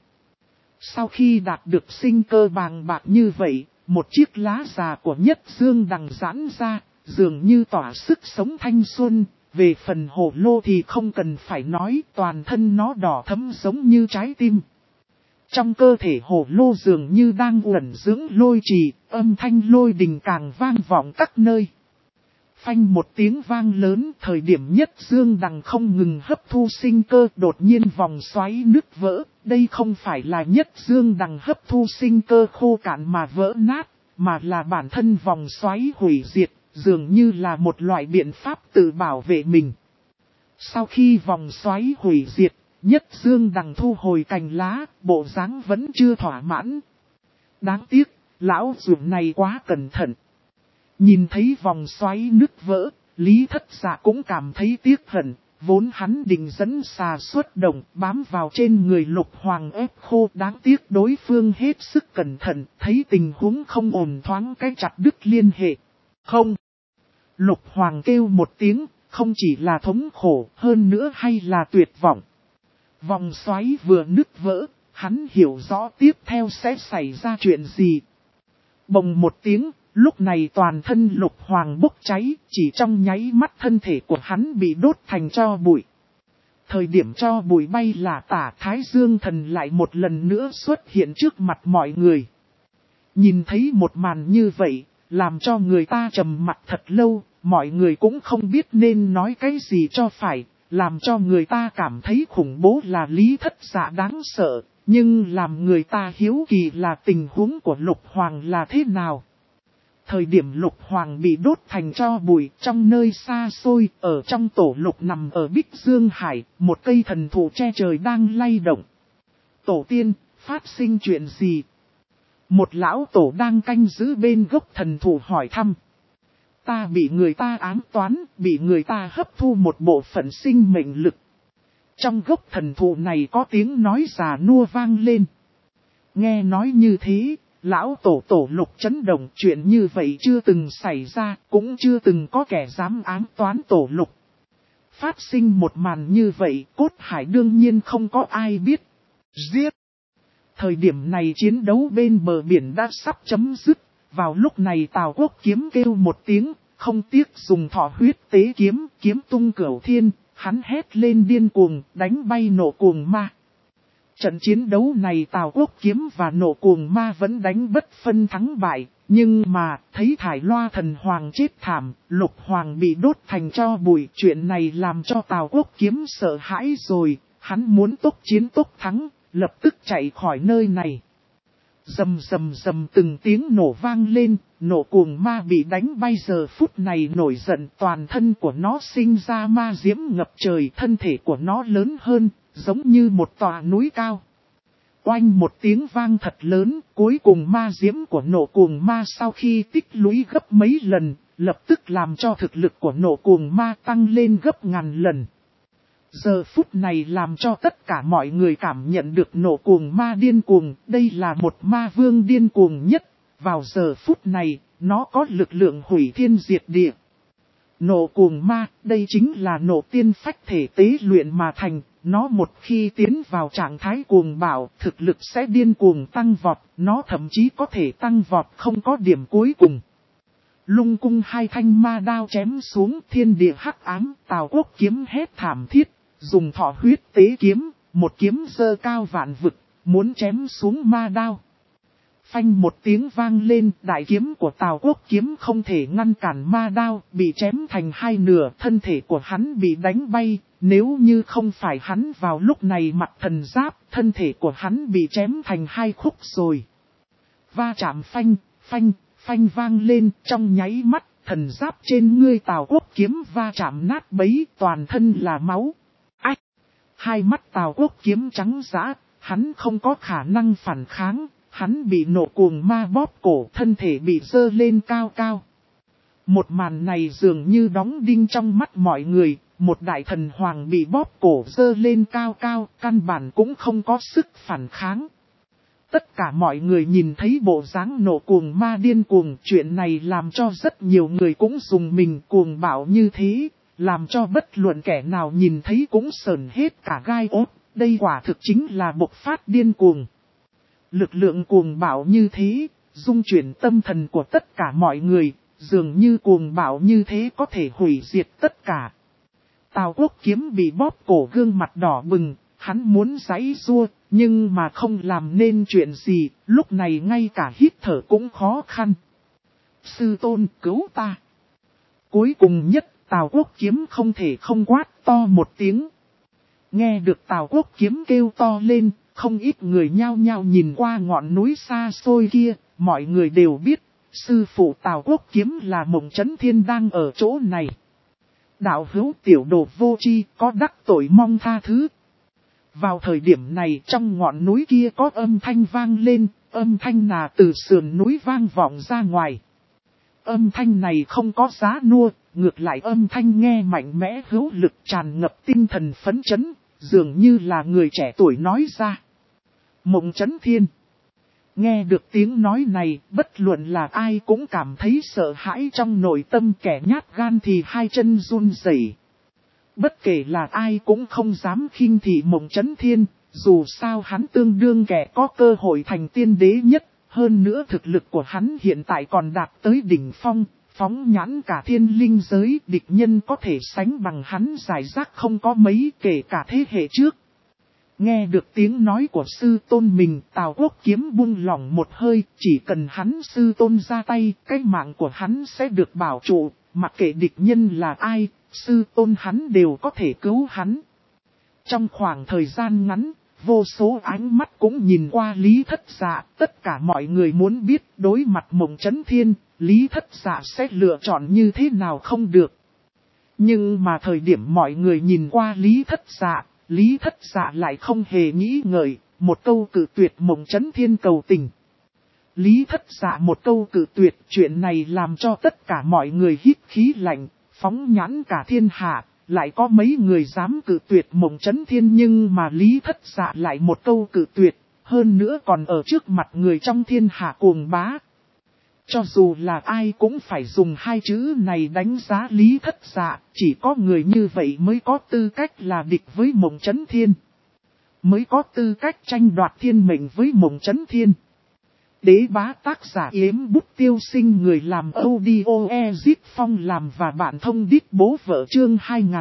Sau khi đạt được sinh cơ bàng bạc như vậy, một chiếc lá già của nhất dương đằng giãn ra, dường như tỏa sức sống thanh xuân. Về phần hồ lô thì không cần phải nói, toàn thân nó đỏ thẫm giống như trái tim. Trong cơ thể hồ lô dường như đang uẩn dưỡng lôi trì, âm thanh lôi đình càng vang vọng các nơi. Phanh một tiếng vang lớn, thời điểm nhất dương đằng không ngừng hấp thu sinh cơ, đột nhiên vòng xoáy nứt vỡ. Đây không phải là nhất dương đằng hấp thu sinh cơ khô cạn mà vỡ nát, mà là bản thân vòng xoáy hủy diệt, dường như là một loại biện pháp tự bảo vệ mình. Sau khi vòng xoáy hủy diệt, nhất dương đằng thu hồi cành lá, bộ dáng vẫn chưa thỏa mãn. Đáng tiếc, lão ruộng này quá cẩn thận. Nhìn thấy vòng xoáy nứt vỡ, Lý Thất Dạ cũng cảm thấy tiếc hận, vốn hắn định dẫn xà xuất động bám vào trên người Lục Hoàng ép khô, đáng tiếc đối phương hết sức cẩn thận, thấy tình huống không ổn thoáng cái chặt đứt liên hệ. Không! Lục Hoàng kêu một tiếng, không chỉ là thống khổ, hơn nữa hay là tuyệt vọng. Vòng xoáy vừa nứt vỡ, hắn hiểu rõ tiếp theo sẽ xảy ra chuyện gì. Bồng một tiếng, lúc này toàn thân Lục Hoàng bốc cháy, chỉ trong nháy mắt thân thể của hắn bị đốt thành tro bụi. Thời điểm tro bụi bay là tả, Thái Dương Thần lại một lần nữa xuất hiện trước mặt mọi người. Nhìn thấy một màn như vậy, làm cho người ta trầm mặt thật lâu, mọi người cũng không biết nên nói cái gì cho phải. Làm cho người ta cảm thấy khủng bố là Lý Thất Dạ đáng sợ, nhưng làm người ta hiếu kỳ là tình huống của Lục Hoàng là thế nào. Thời điểm Lục Hoàng bị đốt thành tro bụi, trong nơi xa xôi, ở trong tổ Lục nằm ở Bích Dương Hải, một cây thần thụ che trời đang lay động. Tổ tiên, phát sinh chuyện gì? Một lão tổ đang canh giữ bên gốc thần thụ hỏi thăm. Ta bị người ta ám toán, bị người ta hấp thu một bộ phận sinh mệnh lực. Trong gốc thần thụ này có tiếng nói già nua vang lên. Nghe nói như thế, lão tổ Lục chấn động, chuyện như vậy chưa từng xảy ra, cũng chưa từng có kẻ dám ám toán tổ Lục. Phát sinh một màn như vậy, cốt hải đương nhiên không có ai biết. Giết! Thời điểm này chiến đấu bên bờ biển đã sắp chấm dứt. Vào lúc này Tào Quốc Kiếm kêu một tiếng, không tiếc dùng thọ huyết tế kiếm, kiếm tung cửu thiên, hắn hét lên điên cuồng, đánh bay Nộ Cuồng Ma. Trận chiến đấu này Tào Quốc Kiếm và Nộ Cuồng Ma vẫn đánh bất phân thắng bại, nhưng mà thấy Thải Loa Thần Hoàng chết thảm, Lục Hoàng bị đốt thành tro bụi, chuyện này làm cho Tào Quốc Kiếm sợ hãi rồi, hắn muốn tốc chiến tốc thắng, lập tức chạy khỏi nơi này. Rầm rầm rầm từng tiếng nổ vang lên, Nộ Cuồng Ma bị đánh bay, giờ phút này nổi giận, toàn thân của nó sinh ra ma diễm ngập trời, thân thể của nó lớn hơn, giống như một tòa núi cao. Oanh một tiếng vang thật lớn, cuối cùng ma diễm của Nộ Cuồng Ma sau khi tích lũy gấp mấy lần, lập tức làm cho thực lực của Nộ Cuồng Ma tăng lên gấp ngàn lần. Giờ phút này làm cho tất cả mọi người cảm nhận được Nộ Cuồng Ma điên cuồng, đây là một ma vương điên cuồng nhất, vào giờ phút này, nó có lực lượng hủy thiên diệt địa. Nộ Cuồng Ma, đây chính là nộ tiên phách thể tế luyện mà thành, nó một khi tiến vào trạng thái cuồng bạo, thực lực sẽ điên cuồng tăng vọt, nó thậm chí có thể tăng vọt không có điểm cuối cùng. Lung cung hai thanh ma đao chém xuống, thiên địa hắc ám, Tào Quốc Kiếm hét thảm thiết. Dùng thọ huyết tế kiếm, một kiếm giơ cao vạn vực, muốn chém xuống ma đao. Phanh một tiếng vang lên, đại kiếm của Tào Quốc Kiếm không thể ngăn cản ma đao, bị chém thành hai nửa, thân thể của hắn bị đánh bay, Nếu như không phải hắn vào lúc này mặc thần giáp, thân thể của hắn bị chém thành hai khúc rồi. Va chạm phanh, phanh, phanh vang lên trong nháy mắt, thần giáp trên ngươi Tào Quốc Kiếm va chạm nát bấy, toàn thân là máu. Ách! Hai mắt Tào Quốc Kiếm trắng dã, hắn không có khả năng phản kháng, hắn bị nộ cuồng ma bóp cổ, thân thể bị dơ lên cao cao. Một màn này dường như đóng đinh trong mắt mọi người, một đại thần hoàng bị bóp cổ dơ lên cao cao, căn bản cũng không có sức phản kháng. Tất cả mọi người nhìn thấy bộ dáng nộ cuồng ma điên cuồng, chuyện này làm cho rất nhiều người cũng dùng mình cuồng bạo như thế, làm cho bất luận kẻ nào nhìn thấy cũng sởn hết cả gai ốt, đây quả thực chính là bộc phát điên cuồng. Lực lượng cuồng bạo như thế, dung chuyển tâm thần của tất cả mọi người, dường như cuồng bạo như thế có thể hủy diệt tất cả. Tào Quốc Kiếm bị bóp cổ, gương mặt đỏ bừng, hắn muốn giãy giụa, nhưng mà không làm nên chuyện gì, lúc này ngay cả hít thở cũng khó khăn. Sư tôn cứu ta. Cuối cùng nhất, Tào Quốc Kiếm không thể không quát to một tiếng. Nghe được Tào Quốc Kiếm kêu to lên, không ít người nhao nhao nhìn qua ngọn núi xa xôi kia, mọi người đều biết, sư phụ Tào Quốc Kiếm là Mộng Chấn Thiên đang ở chỗ này. Đạo hữu tiểu đồ vô tri, có đắc tội mong tha thứ. Vào thời điểm này trong ngọn núi kia có âm thanh vang lên, âm thanh là từ sườn núi vang vọng ra ngoài. Âm thanh này không có giá nua, ngược lại âm thanh nghe mạnh mẽ hữu lực, tràn ngập tinh thần phấn chấn, dường như là người trẻ tuổi nói ra. Mộng Chấn Thiên. Nghe được tiếng nói này, bất luận là ai cũng cảm thấy sợ hãi trong nội tâm, kẻ nhát gan thì hai chân run rẩy. Bất kể là ai cũng không dám khinh thị Mộng Chấn Thiên, dù sao hắn tương đương kẻ có cơ hội thành tiên đế nhất, hơn nữa thực lực của hắn hiện tại còn đạt tới đỉnh phong, phóng nhãn cả thiên linh giới, địch nhân có thể sánh bằng hắn giải rác không có mấy, kể cả thế hệ trước. Nghe được tiếng nói của sư tôn mình, Tào Quốc Kiếm buông lỏng một hơi, chỉ cần hắn sư tôn ra tay, cái mạng của hắn sẽ được bảo trụ, mặc kệ địch nhân là ai, sư tôn hắn đều có thể cứu hắn. Trong khoảng thời gian ngắn, vô số ánh mắt cũng nhìn qua Lý Thất Dạ, tất cả mọi người muốn biết đối mặt Mộng Chấn Thiên, Lý Thất Dạ sẽ lựa chọn như thế nào không được. Nhưng mà thời điểm mọi người nhìn qua Lý Thất Dạ lại không hề nghĩ ngợi, một câu cự tuyệt Mộng Chấn Thiên cầu tình. Lý Thất Dạ một câu cự tuyệt, chuyện này làm cho tất cả mọi người hít khí lạnh, phóng nhãn cả thiên hạ, lại có mấy người dám cự tuyệt Mộng Chấn Thiên, nhưng mà Lý Thất Dạ lại một câu cự tuyệt, hơn nữa còn ở trước mặt người trong thiên hạ cuồng bá. Cho dù là ai cũng phải dùng hai chữ này đánh giá Lý Thất Dạ, chỉ có người như vậy mới có tư cách là địch với Mộng Chấn Thiên. Mới có tư cách tranh đoạt thiên mệnh với Mộng Chấn Thiên. Đế bá tác giả Yếm Bút Tiêu Sinh, người làm audio Ezit Phong làm và bạn thông đít bố vợ, chương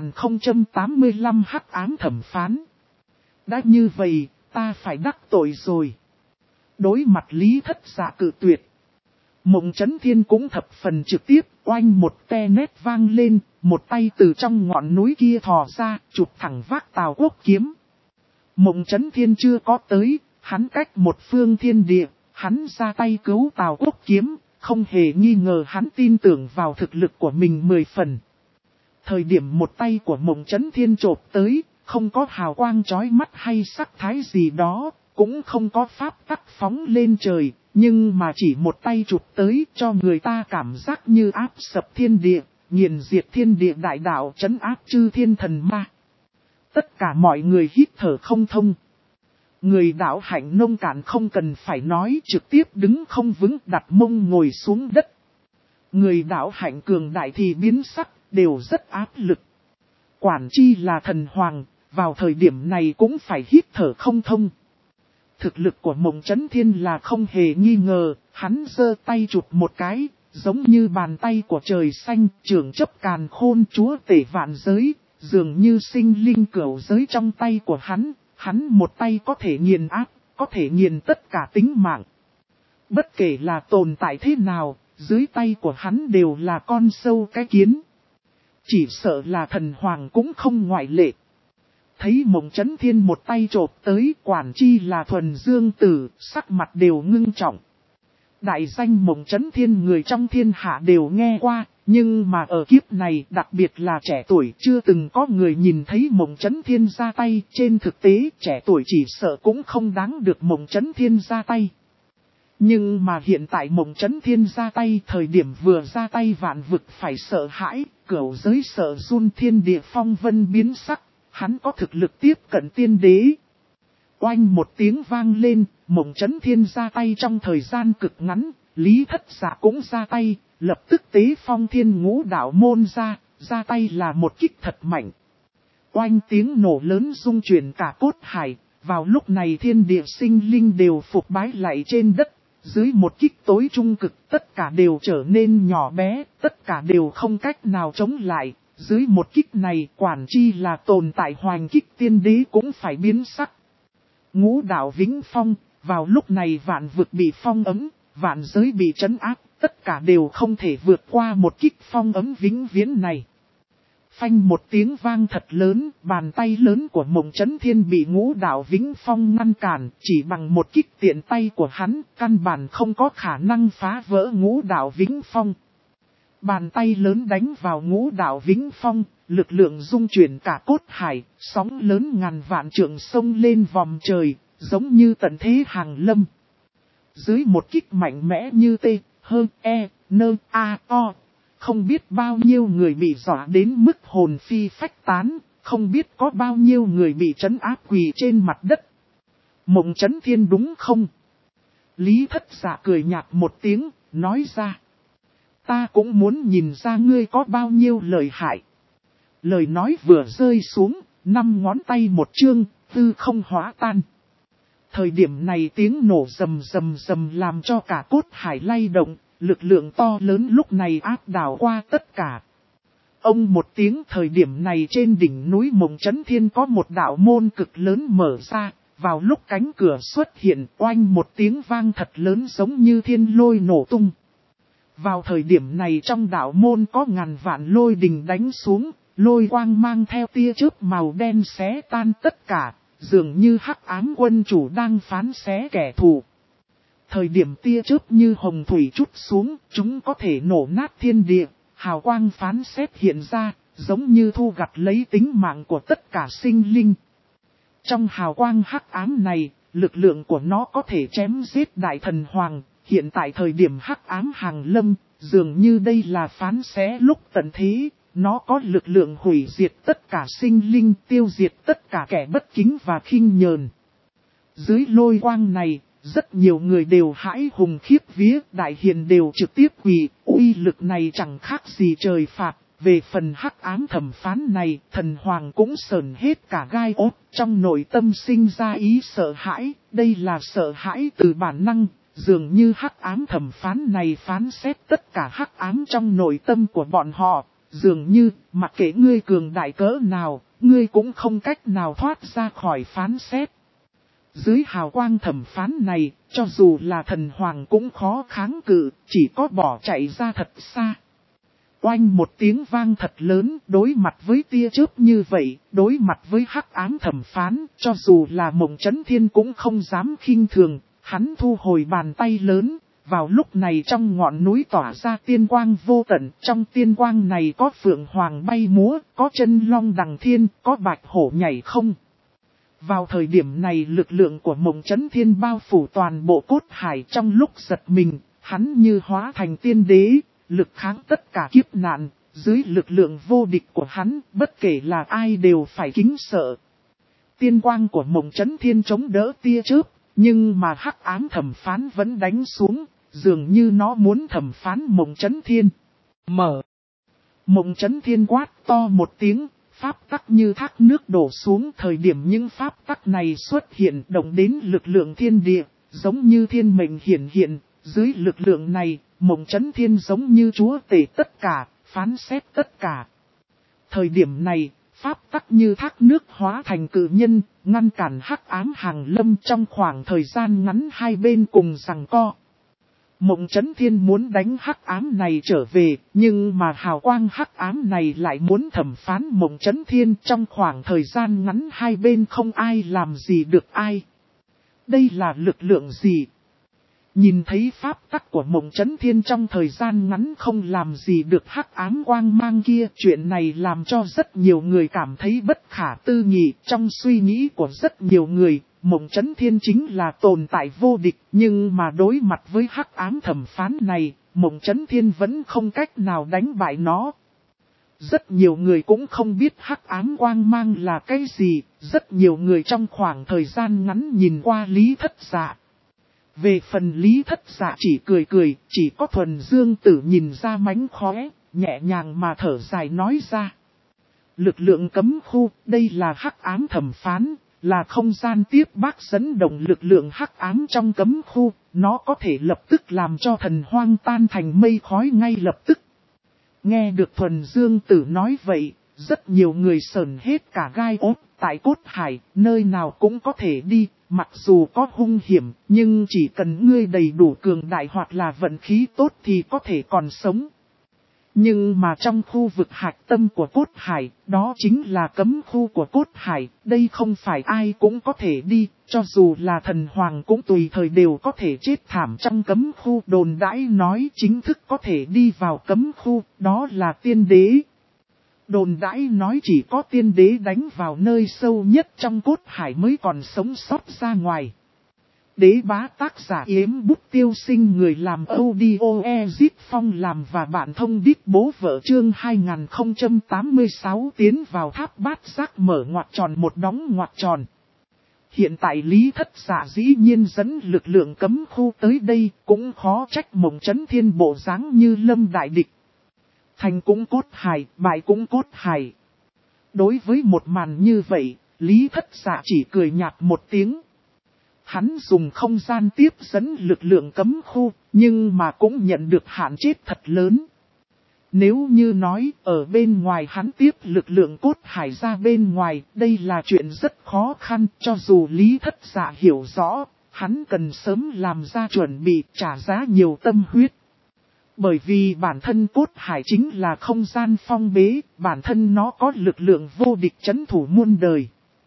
2085 hắc ám thẩm phán. Đã như vậy, ta phải đắc tội rồi. Đối mặt Lý Thất Dạ cự tuyệt, Mộng Chấn Thiên cũng thập phần trực tiếp, oanh một te nét vang lên, một tay từ trong ngọn núi kia thò ra, chụp thẳng vác Tào Quốc Kiếm. Mộng Chấn Thiên chưa có tới, hắn cách một phương thiên địa, hắn ra tay cứu Tào Quốc Kiếm, không hề nghi ngờ hắn tin tưởng vào thực lực của mình 10 phần. Thời điểm một tay của Mộng Chấn Thiên chộp tới, không có hào quang chói mắt hay sắc thái gì đó, cũng không có pháp tắc phóng lên trời, nhưng mà chỉ một tay chụp tới cho người ta cảm giác như áp sập thiên địa, nghiền diệt thiên địa đại đạo, trấn áp chư thiên thần ma. Tất cả mọi người hít thở không thông. Người đạo hạnh nông cạn không cần phải nói, trực tiếp đứng không vững, đặt mông ngồi xuống đất. Người đạo hạnh cường đại thì biến sắc, đều rất áp lực. Quản chi là thần hoàng, vào thời điểm này cũng phải hít thở không thông. Thực lực của Mộng Chấn Thiên là không hề nghi ngờ, hắn giơ tay chụp một cái, giống như bàn tay của trời xanh, trưởng chấp càn khôn chúa tể vạn giới, dường như sinh linh cửu giới trong tay của hắn một tay có thể nghiền áp, có thể nghiền tất cả tính mạng. Bất kể là tồn tại thế nào, dưới tay của hắn đều là con sâu cái kiến. Chỉ sợ là thần hoàng cũng không ngoại lệ. thấy Mộng Chấn Thiên một tay chộp tới, quản chi là thuần dương tử, sắc mặt đều ngưng trọng. Đại danh Mộng Chấn Thiên người trong thiên hạ đều nghe qua, nhưng mà ở kiếp này đặc biệt là trẻ tuổi chưa từng có người nhìn thấy Mộng Chấn Thiên ra tay. Trên thực tế trẻ tuổi chỉ sợ cũng không đáng được Mộng Chấn Thiên ra tay. Nhưng mà hiện tại Mộng Chấn Thiên ra tay, thời điểm vừa ra tay vạn vực phải sợ hãi, cửu giới sợ run, thiên địa phong vân biến sắc, hắn có thực lực tiếp cận tiên đế. Oanh một tiếng vang lên, Mộng Chấn Thiên ra tay trong thời gian cực ngắn, Lý Thất Dạ cũng ra tay, lập tức tế phong thiên ngũ đạo môn ra tay là một kích thật mạnh. Oanh tiếng nổ lớn rung chuyển cả cốt hải, vào lúc này thiên địa sinh linh đều phục bái lạy trên đất. Dưới một kích tối trung cực tất cả đều trở nên nhỏ bé, tất cả đều không cách nào chống lại. Dưới một kích này quản chi là tồn tại hoành kích tiên đế cũng phải biến sắc. Ngũ đạo vĩnh phong, vào lúc này vạn vực bị phong ấm, vạn giới bị trấn áp, tất cả đều không thể vượt qua một kích phong ấm vĩnh viễn này. Phanh một tiếng vang thật lớn, bàn tay lớn của Mộng Chấn Thiên bị ngũ đạo vĩnh phong ngăn cản, chỉ bằng một kích tiện tay của hắn, căn bản không có khả năng phá vỡ ngũ đạo vĩnh phong. Bàn tay lớn đánh vào ngũ đạo vĩnh phong, lực lượng rung chuyển cả cốt hải, sóng lớn ngàn vạn trượng sông lên vòm trời, giống như tận thế hàng lâm. Dưới một kích mạnh mẽ như T, H, E, N, A, O. Không biết bao nhiêu người bị dọa đến mức hồn phi phách tán, không biết có bao nhiêu người bị trấn áp quỳ trên mặt đất. Mộng Chấn Thiên đúng không? Lý Thất Dạ cười nhạt một tiếng, nói ra. Ta cũng muốn nhìn ra ngươi có bao nhiêu lợi hại. Lời nói vừa rơi xuống, 5 ngón tay một chương, tư không hóa tan. Thời điểm này tiếng nổ rầm rầm rầm làm cho cả cốt hải lay động. Lực lượng to lớn lúc này áp đảo qua tất cả. Ông một tiếng thời điểm này trên đỉnh núi Mộng Chấn Thiên có một đạo môn cực lớn mở ra. Vào lúc cánh cửa xuất hiện oanh một tiếng vang thật lớn giống như thiên lôi nổ tung. Vào thời điểm này trong đạo môn có ngàn vạn lôi đình đánh xuống. Lôi quang mang theo tia chớp màu đen xé tan tất cả. Dường như hắc ám quân chủ đang phán xé kẻ thù. Thời điểm tia chớp như hồng thủy trút xuống, chúng có thể nổ nát thiên địa, hào quang phán xét hiện ra, giống như thu gặt lấy tính mạng của tất cả sinh linh. Trong hào quang hắc ám này, lực lượng của nó có thể chém giết đại thần hoàng, hiện tại thời điểm hắc ám hàng lâm, dường như đây là phán xé lúc tận thế, nó có lực lượng hủy diệt tất cả sinh linh, tiêu diệt tất cả kẻ bất kính và khinh nhờn. Dưới lôi quang này, rất nhiều người đều hãi hùng khiếp vía, đại hiền đều trực tiếp quỳ, uy lực này chẳng khác gì trời phạt. Về phần hắc ám thẩm phán này, thần hoàng cũng sờn hết cả gai ốt, trong nội tâm sinh ra ý sợ hãi, đây là sợ hãi từ bản năng, dường như hắc ám thẩm phán này phán xét tất cả hắc ám trong nội tâm của bọn họ, dường như, mặc kệ ngươi cường đại cỡ nào, ngươi cũng không cách nào thoát ra khỏi phán xét. Dưới hào quang thẩm phán này, cho dù là thần hoàng cũng khó kháng cự, chỉ có bỏ chạy ra thật xa. Oanh một tiếng vang thật lớn, đối mặt với tia chớp như vậy, đối mặt với hắc ám thẩm phán, cho dù là Mộng Chấn Thiên cũng không dám khinh thường, hắn thu hồi bàn tay lớn, vào lúc này trong ngọn núi tỏa ra tiên quang vô tận, trong tiên quang này có phượng hoàng bay múa, có chân long đằng thiên, có bạch hổ nhảy không. Vào thời điểm này lực lượng của Mộng Chấn Thiên bao phủ toàn bộ cốt hải trong lúc giật mình, hắn như hóa thành tiên đế, lực kháng tất cả kiếp nạn, dưới lực lượng vô địch của hắn, bất kể là ai đều phải kính sợ. Tiên quang của Mộng Chấn Thiên chống đỡ tia chớp, nhưng mà hắc ám thẩm phán vẫn đánh xuống, dường như nó muốn thẩm phán Mộng Chấn Thiên. Mộng Chấn Thiên quát to một tiếng. Pháp tắc như thác nước đổ xuống, thời điểm những pháp tắc này xuất hiện động đến lực lượng thiên địa, giống như thiên mệnh hiển hiện, dưới lực lượng này, Mộng Chấn Thiên giống như chúa tể tất cả, phán xét tất cả. Thời điểm này, pháp tắc như thác nước hóa thành cự nhân, ngăn cản hắc ám hàng lâm trong khoảng thời gian ngắn hai bên cùng giằng co. Mộng Chấn Thiên muốn đánh hắc ám này trở về, nhưng mà hào quang hắc ám này lại muốn thẩm phán Mộng Chấn Thiên. Trong khoảng thời gian ngắn hai bên không ai làm gì được ai. Đây là lực lượng gì? Nhìn thấy pháp tắc của Mộng Chấn Thiên trong thời gian ngắn không làm gì được hắc ám quang mang kia. Chuyện này làm cho rất nhiều người cảm thấy bất khả tư nghị. Trong suy nghĩ của rất nhiều người, Mộng Chấn Thiên chính là tồn tại vô địch. Nhưng mà đối mặt với hắc ám thẩm phán này, Mộng Chấn Thiên vẫn không cách nào đánh bại nó. Rất nhiều người cũng không biết hắc ám quang mang là cái gì. Rất nhiều người trong khoảng thời gian ngắn nhìn qua Lý Thất Dạ. Về phần Lý Thất Dạ chỉ cười cười, chỉ có Thuần Dương Tử nhìn ra mánh khóe, nhẹ nhàng mà thở dài nói ra. Lực lượng cấm khu, đây là hắc ám thẩm phán, là không gian tiếp bác dẫn động lực lượng hắc ám trong cấm khu, nó có thể lập tức làm cho thần hoang tan thành mây khói ngay lập tức. Nghe được Thuần Dương Tử nói vậy, rất nhiều người sởn hết cả gai ốt. Tại Cốt Hải, nơi nào cũng có thể đi, mặc dù có hung hiểm, nhưng chỉ cần ngươi đầy đủ cường đại hoặc là vận khí tốt thì có thể còn sống. Nhưng mà trong khu vực hạch tâm của Cốt Hải, đó chính là cấm khu của Cốt Hải, đây không phải ai cũng có thể đi, cho dù là thần hoàng cũng tùy thời đều có thể chết thảm trong cấm khu. Đồn đãi nói chính thức có thể đi vào cấm khu, đó là tiên đế. Đồn đãi nói chỉ có tiên đế đánh vào nơi sâu nhất trong Cốt Hải mới còn sống sót ra ngoài. Đế bá tác giả Yếm Bút Tiêu Sinh, người làm audio Ezip Phong làm và bạn thông đít bố vợ chương 2086 tiến vào tháp bát giác mở ngoặc tròn một đóng ngoặc tròn. Hiện tại Lý Thất Dạ dĩ nhiên dẫn lực lượng cấm khu tới đây, cũng khó trách Mộng Chấn Thiên bộ dáng như lâm đại địch. Thành cũng Cốt Hải, bại cũng Cốt Hải. Đối với một màn như vậy, Lý Thất Dạ chỉ cười nhạt một tiếng. Hắn dùng không gian tiếp dẫn lực lượng cấm khu, nhưng mà cũng nhận được hạn chết thật lớn. Nếu như nói ở bên ngoài hắn tiếp lực lượng Cốt Hải ra bên ngoài, đây là chuyện rất khó khăn. Cho dù Lý Thất Dạ hiểu rõ, hắn cần sớm làm ra chuẩn bị, trả giá nhiều tâm huyết. Bởi vì bản thân Cốt Hải chính là không gian phong bế, bản thân nó có lực lượng vô địch trấn thủ muôn đời.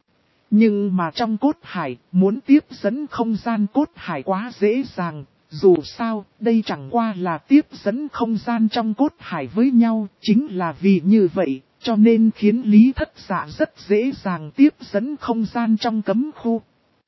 Nhưng mà trong Cốt Hải, muốn tiếp dẫn không gian Cốt Hải quá dễ dàng. Dù sao, đây chẳng qua là tiếp dẫn không gian trong Cốt Hải với nhau. Chính là vì như vậy, cho nên khiến Lý Thất Dạ rất dễ dàng tiếp dẫn không gian trong cấm khu.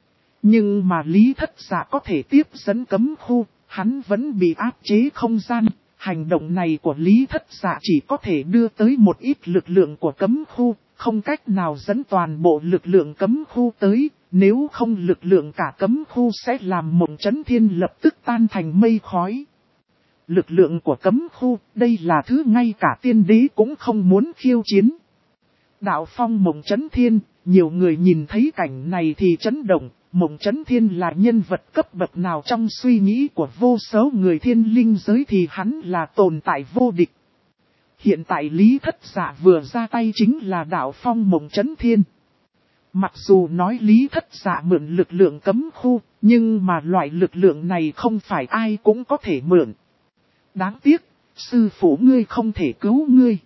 Nhưng mà Lý Thất Dạ có thể tiếp dẫn cấm khu, hắn vẫn bị áp chế không gian. Hành động này của Lý Thất Dạ chỉ có thể đưa tới một ít lực lượng của cấm khu, không cách nào dẫn toàn bộ lực lượng cấm khu tới. Nếu không lực lượng cả cấm khu sẽ làm Mộng Chấn Thiên lập tức tan thành mây khói. Lực lượng của cấm khu, đây là thứ ngay cả tiên đế cũng không muốn khiêu chiến. Đạo phong Mộng Chấn Thiên, nhiều người nhìn thấy cảnh này thì chấn động. Mộng Chấn Thiên là nhân vật cấp bậc nào trong suy nghĩ của vô số người thiên linh giới thì hắn là tồn tại vô địch. Hiện tại Lý Thất Dạ vừa ra tay chính là đạo phong Mộng Chấn Thiên. Mặc dù nói Lý Thất Dạ mượn lực lượng cấm khu, nhưng mà loại lực lượng này không phải ai cũng có thể mượn. Đáng tiếc, sư phụ ngươi không thể cứu ngươi.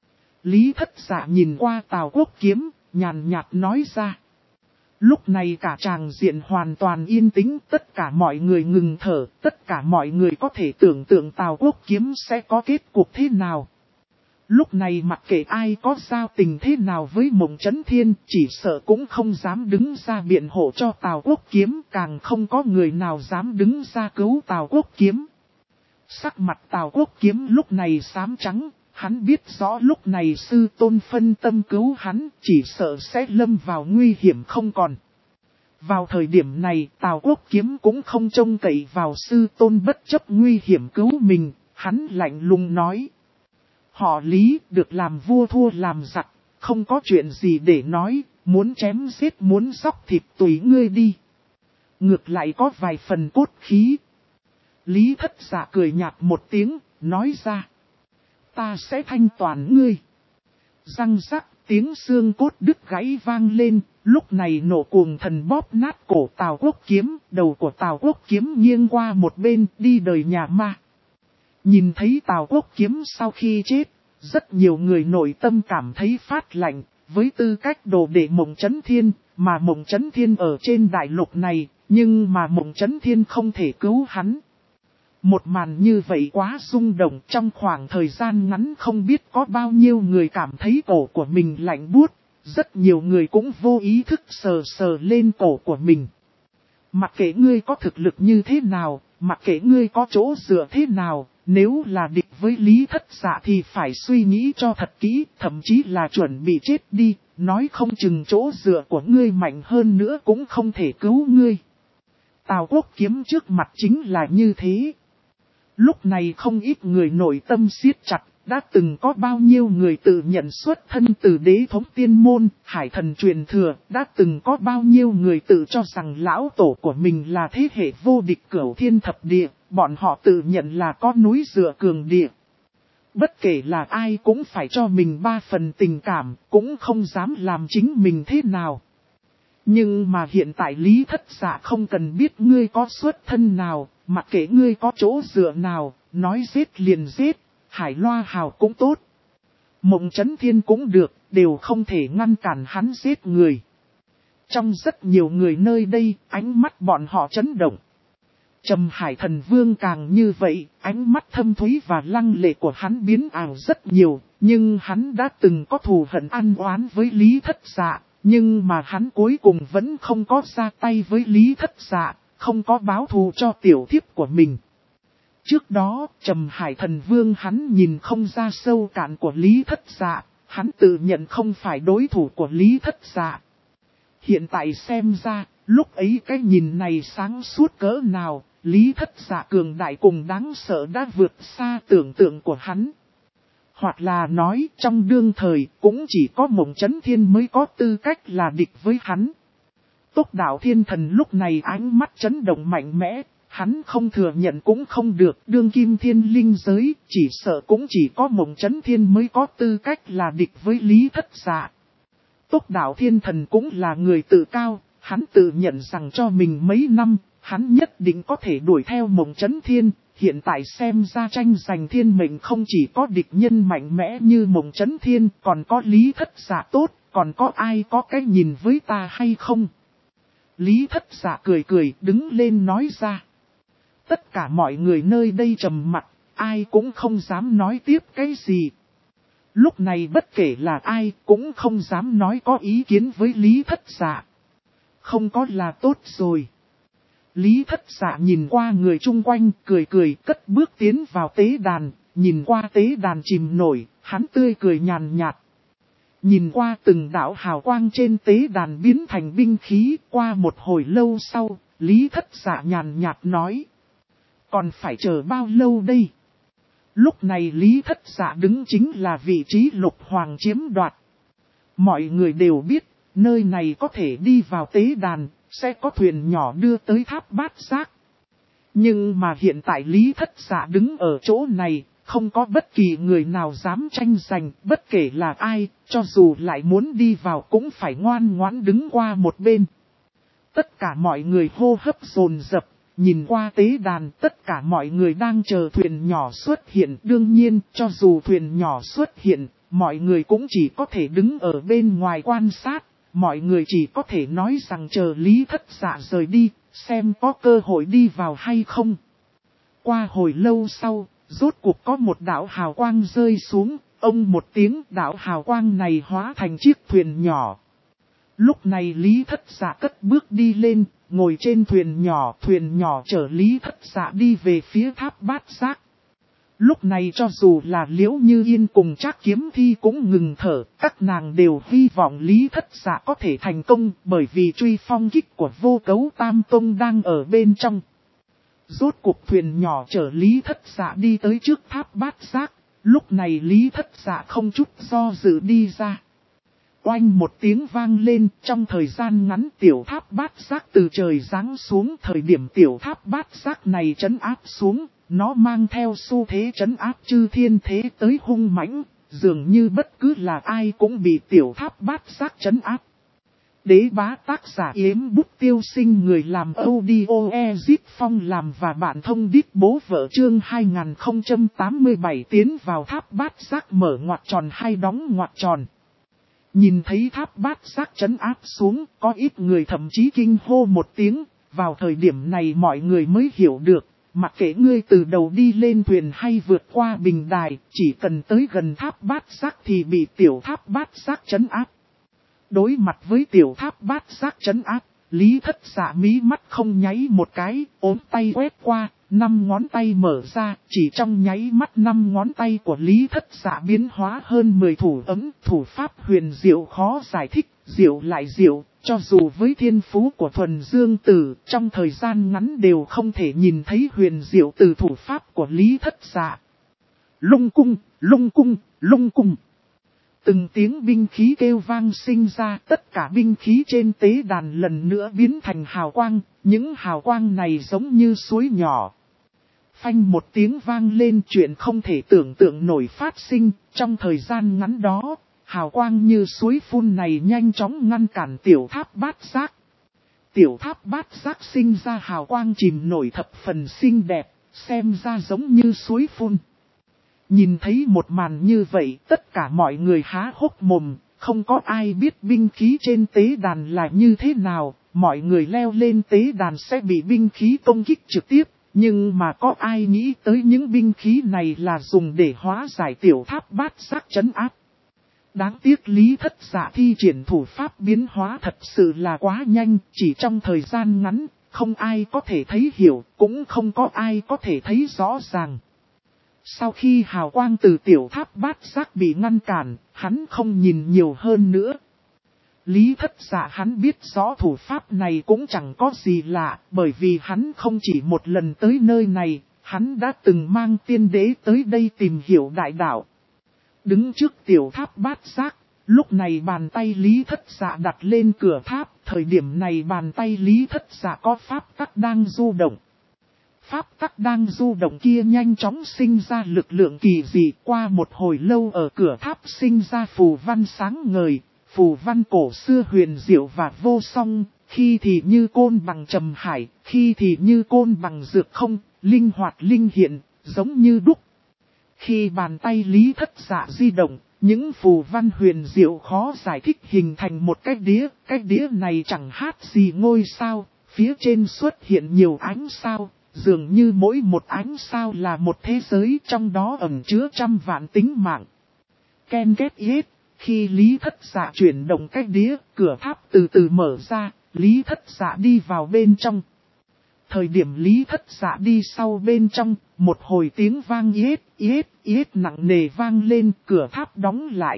Lý Thất Dạ nhìn qua Tào Quốc Kiếm, nhàn nhạt nói ra. Lúc này cả tràng diện hoàn toàn yên tĩnh, tất cả mọi người ngừng thở, tất cả mọi người có thể tưởng tượng Tào Quốc Kiếm sẽ có kết cục thế nào. Lúc này mặc kệ ai có giao tình thế nào với Mộng Chấn Thiên, chỉ sợ cũng không dám đứng ra biện hộ cho Tào Quốc Kiếm, càng không có người nào dám đứng ra cứu Tào Quốc Kiếm. Sắc mặt Tào Quốc Kiếm lúc này xám trắng, hắn biết rõ lúc này sư tôn phân tâm cứu hắn, chỉ sợ sẽ lâm vào nguy hiểm không còn. Vào thời điểm này, Tào Quốc Kiếm cũng không trông cậy vào sư tôn bất chấp nguy hiểm cứu mình, hắn lạnh lùng nói. Họ Lý được làm vua thua làm giặc, không có chuyện gì để nói, muốn chém giết muốn xóc thịt tùy ngươi đi. Ngược lại có vài phần cốt khí. Lý Thất Dạ cười nhạt một tiếng, nói ra. Ta sẽ thanh toàn ngươi. Răng rắc, tiếng xương cốt đứt gãy vang lên, Lúc này nộ cuồng thần bóp nát cổ Tào Quốc Kiếm, đầu của Tào Quốc Kiếm nghiêng qua một bên, đi đời nhà ma. Nhìn thấy Tào Quốc Kiếm sau khi chết, rất nhiều người nội tâm cảm thấy phát lạnh, với tư cách đồ đệ Mộng Chấn Thiên, mà Mộng Chấn Thiên ở trên đại lục này, nhưng mà Mộng Chấn Thiên không thể cứu hắn. Một màn như vậy quá rung động, trong khoảng thời gian ngắn không biết có bao nhiêu người cảm thấy cổ của mình lạnh buốt, rất nhiều người cũng vô ý thức sờ sờ lên cổ của mình. Mặc kệ ngươi có thực lực như thế nào, mặc kệ ngươi có chỗ dựa thế nào, nếu là địch với Lý Thất Dạ thì phải suy nghĩ cho thật kỹ, thậm chí là chuẩn bị chết đi, nói không chừng chỗ dựa của ngươi mạnh hơn nữa cũng không thể cứu ngươi. Tào Quốc Kiếm trước mặt chính là như thế. Lúc này không ít người nội tâm siết chặt, đã từng có bao nhiêu người tự nhận xuất thân từ đế thống tiên môn, hải thần truyền thừa, đã từng có bao nhiêu người tự cho rằng lão tổ của mình là thế hệ vô địch cửu thiên thập địa, bọn họ tự nhận là có núi dựa cường địa. Bất kể là ai cũng phải cho mình 3 phần tình cảm, cũng không dám làm chính mình thế nào. Nhưng mà hiện tại Lý Thất Dạ không cần biết ngươi có xuất thân nào, mặc kệ ngươi có chỗ dựa nào, nói giết liền giết, Hải Loa Hào cũng tốt. Mộng Chấn Thiên cũng được, đều không thể ngăn cản hắn giết người. Trong rất nhiều người nơi đây, ánh mắt bọn họ chấn động. Trầm Hải Thần Vương càng như vậy, ánh mắt thâm thúy và lăng lệ của hắn biến ảo rất nhiều, nhưng hắn đã từng có thù hận ăn oán với Lý Thất Dạ. Nhưng mà hắn cuối cùng vẫn không có ra tay với Lý Thất Dạ, không có báo thù cho tiểu thiếp của mình. Trước đó, Trầm Hải Thần Vương hắn nhìn không ra sâu cạn của Lý Thất Dạ, hắn tự nhận không phải đối thủ của Lý Thất Dạ. Hiện tại xem ra, lúc ấy cái nhìn này sáng suốt cỡ nào, Lý Thất Dạ cường đại cùng đáng sợ đã vượt xa tưởng tượng của hắn. Hoặc là nói trong đương thời cũng chỉ có Mộng Chấn Thiên mới có tư cách là địch với hắn. Tốc Đạo Thiên Thần lúc này ánh mắt chấn động mạnh mẽ, hắn không thừa nhận cũng không được, đương kim thiên linh giới chỉ sợ cũng chỉ có Mộng Chấn Thiên mới có tư cách là địch với Lý Thất Dạ. Tốc Đạo Thiên Thần cũng là người tự cao, hắn tự nhận rằng cho mình mấy năm, hắn nhất định có thể đuổi theo Mộng Chấn Thiên. Hiện tại xem ra tranh giành thiên mệnh không chỉ có địch nhân mạnh mẽ như Mộng Chấn Thiên, còn có Lý Thất Dạ tốt, còn có ai có cái nhìn với ta hay không? Lý Thất Dạ cười cười đứng lên nói ra. Tất cả mọi người nơi đây trầm mặt, ai cũng không dám nói tiếp cái gì. Lúc này bất kể là ai cũng không dám nói có ý kiến với Lý Thất Dạ. Không có là tốt rồi. Lý Thất Dạ nhìn qua người chung quanh, cười cười, cất bước tiến vào tế đàn, nhìn qua tế đàn chìm nổi, hắn tươi cười nhàn nhạt. Nhìn qua từng đạo hào quang trên tế đàn biến thành binh khí, qua một hồi lâu sau, Lý Thất Dạ nhàn nhạt nói. Còn phải chờ bao lâu đây? Lúc này Lý Thất Dạ đứng chính là vị trí Lục Hoàng chiếm đoạt. Mọi người đều biết, nơi này có thể đi vào tế đàn. Sẽ có thuyền nhỏ đưa tới Tháp Bát Giác. Nhưng mà hiện tại Lý Thất Dạ đứng ở chỗ này, không có bất kỳ người nào dám tranh giành, bất kể là ai, cho dù lại muốn đi vào cũng phải ngoan ngoãn đứng qua một bên. Tất cả mọi người hô hấp dồn dập, nhìn qua tế đàn, tất cả mọi người đang chờ thuyền nhỏ xuất hiện. Đương nhiên, cho dù thuyền nhỏ xuất hiện, mọi người cũng chỉ có thể đứng ở bên ngoài quan sát. Mọi người chỉ có thể nói rằng chờ Lý Thất Dạ rời đi, xem có cơ hội đi vào hay không. Qua hồi lâu sau, rốt cuộc có một đạo hào quang rơi xuống, ông một tiếng đạo hào quang này hóa thành chiếc thuyền nhỏ. Lúc này Lý Thất Dạ cất bước đi lên, ngồi trên thuyền nhỏ chở Lý Thất Dạ đi về phía Tháp Bát Giác. Lúc này cho dù là Liễu Như Yên cùng Trác Kiếm Thi cũng ngừng thở, các nàng đều hy vọng Lý Thất Dạ có thể thành công bởi vì truy phong kích của Vô Cấu Tam Tông đang ở bên trong. Rốt cuộc thuyền nhỏ chở Lý Thất Dạ đi tới trước Tháp Bát Giác, lúc này Lý Thất Dạ không chút do dự đi ra. Oanh một tiếng vang lên, trong thời gian ngắn tiểu Tháp Bát Giác từ trời giáng xuống, thời điểm tiểu Tháp Bát Giác này trấn áp xuống. Nó mang theo xu thế trấn áp chư thiên thế tới hung mãnh, dường như bất cứ là ai cũng bị tiểu Tháp Bát Giác trấn áp. Đế bá tác giả Yếm Bút Tiêu Sinh, người làm audio Ezit Phong làm và bạn thông đít bố vợ. Chương 2087 tiến vào tháp bát giác, mở ngoặc tròn hay đóng ngoặc tròn. Nhìn thấy tháp bát giác trấn áp xuống, có ít người thậm chí kinh hô một tiếng. Vào thời điểm này mọi người mới hiểu được, mặc kệ ngươi từ đầu đi lên thuyền hay vượt qua bình đài, chỉ cần tới gần tháp bát giác thì bị tiểu tháp bát giác trấn áp. Đối mặt với tiểu tháp bát giác trấn áp, Lý Thất Dạ mí mắt không nháy một cái, ốm tay quét qua, 5 ngón tay mở ra, chỉ trong nháy mắt 5 ngón tay của Lý Thất Dạ biến hóa hơn 10 thủ ấm, thủ pháp huyền diệu khó giải thích, diệu lại diệu, cho dù với thiên phú của Thuần Dương Tử, trong thời gian ngắn đều không thể nhìn thấy huyền diệu từ thủ pháp của Lý Thất Dạ. Lung cung, lung cung, lung cung. Từng tiếng binh khí kêu vang sinh ra, tất cả binh khí trên tế đàn lần nữa biến thành hào quang, những hào quang này giống như suối nhỏ. Phanh một tiếng vang lên, chuyện không thể tưởng tượng nổi phát sinh, trong thời gian ngắn đó, hào quang như suối phun này nhanh chóng ngăn cản tiểu tháp bát giác. Tiểu tháp bát giác sinh ra hào quang chìm nổi thập phần xinh đẹp, xem ra giống như suối phun. Nhìn thấy một màn như vậy, tất cả mọi người há hốc mồm, không có ai biết binh khí trên tế đàn là như thế nào, mọi người leo lên tế đàn sẽ bị binh khí công kích trực tiếp, nhưng mà có ai nghĩ tới những binh khí này là dùng để hóa giải tiểu tháp bát giác trấn áp. Đáng tiếc Lý Thất Dạ thi triển thủ pháp biến hóa thật sự là quá nhanh, chỉ trong thời gian ngắn, không ai có thể thấy hiểu, cũng không có ai có thể thấy rõ ràng. Sau khi hào quang từ tiểu tháp bát giác bị ngăn cản, hắn không nhìn nhiều hơn nữa. Lý Thất Dạ hắn biết rõ thủ pháp này cũng chẳng có gì lạ, bởi vì hắn không chỉ một lần tới nơi này, hắn đã từng mang tiên đế tới đây tìm hiểu đại đạo. Đứng trước tiểu tháp bát giác, lúc này bàn tay Lý Thất Dạ đặt lên cửa tháp, thời điểm này bàn tay Lý Thất Dạ có pháp tắc đang du động. Pháp tắc đang du động kia nhanh chóng sinh ra lực lượng kỳ dị, qua một hồi lâu ở cửa tháp sinh ra phù văn sáng ngời, phù văn cổ xưa huyền diệu và vô song, khi thì như côn bằng trầm hải, khi thì như côn bằng dược không, linh hoạt linh hiện, giống như đúc. Khi bàn tay Lý Thất Dạ di động, những phù văn huyền diệu khó giải thích hình thành một cái đĩa này chẳng khác gì ngôi sao, phía trên xuất hiện nhiều ánh sao. Dường như mỗi một ánh sao là một thế giới, trong đó ẩn chứa trăm vạn tính mạng. Ken két yết, khi Lý Thất Dạ chuyển động cái đĩa, cửa tháp từ từ mở ra, Lý Thất Dạ đi vào bên trong. Thời điểm Lý Thất Dạ đi sau bên trong, một hồi tiếng vang yết nặng nề vang lên, cửa tháp đóng lại.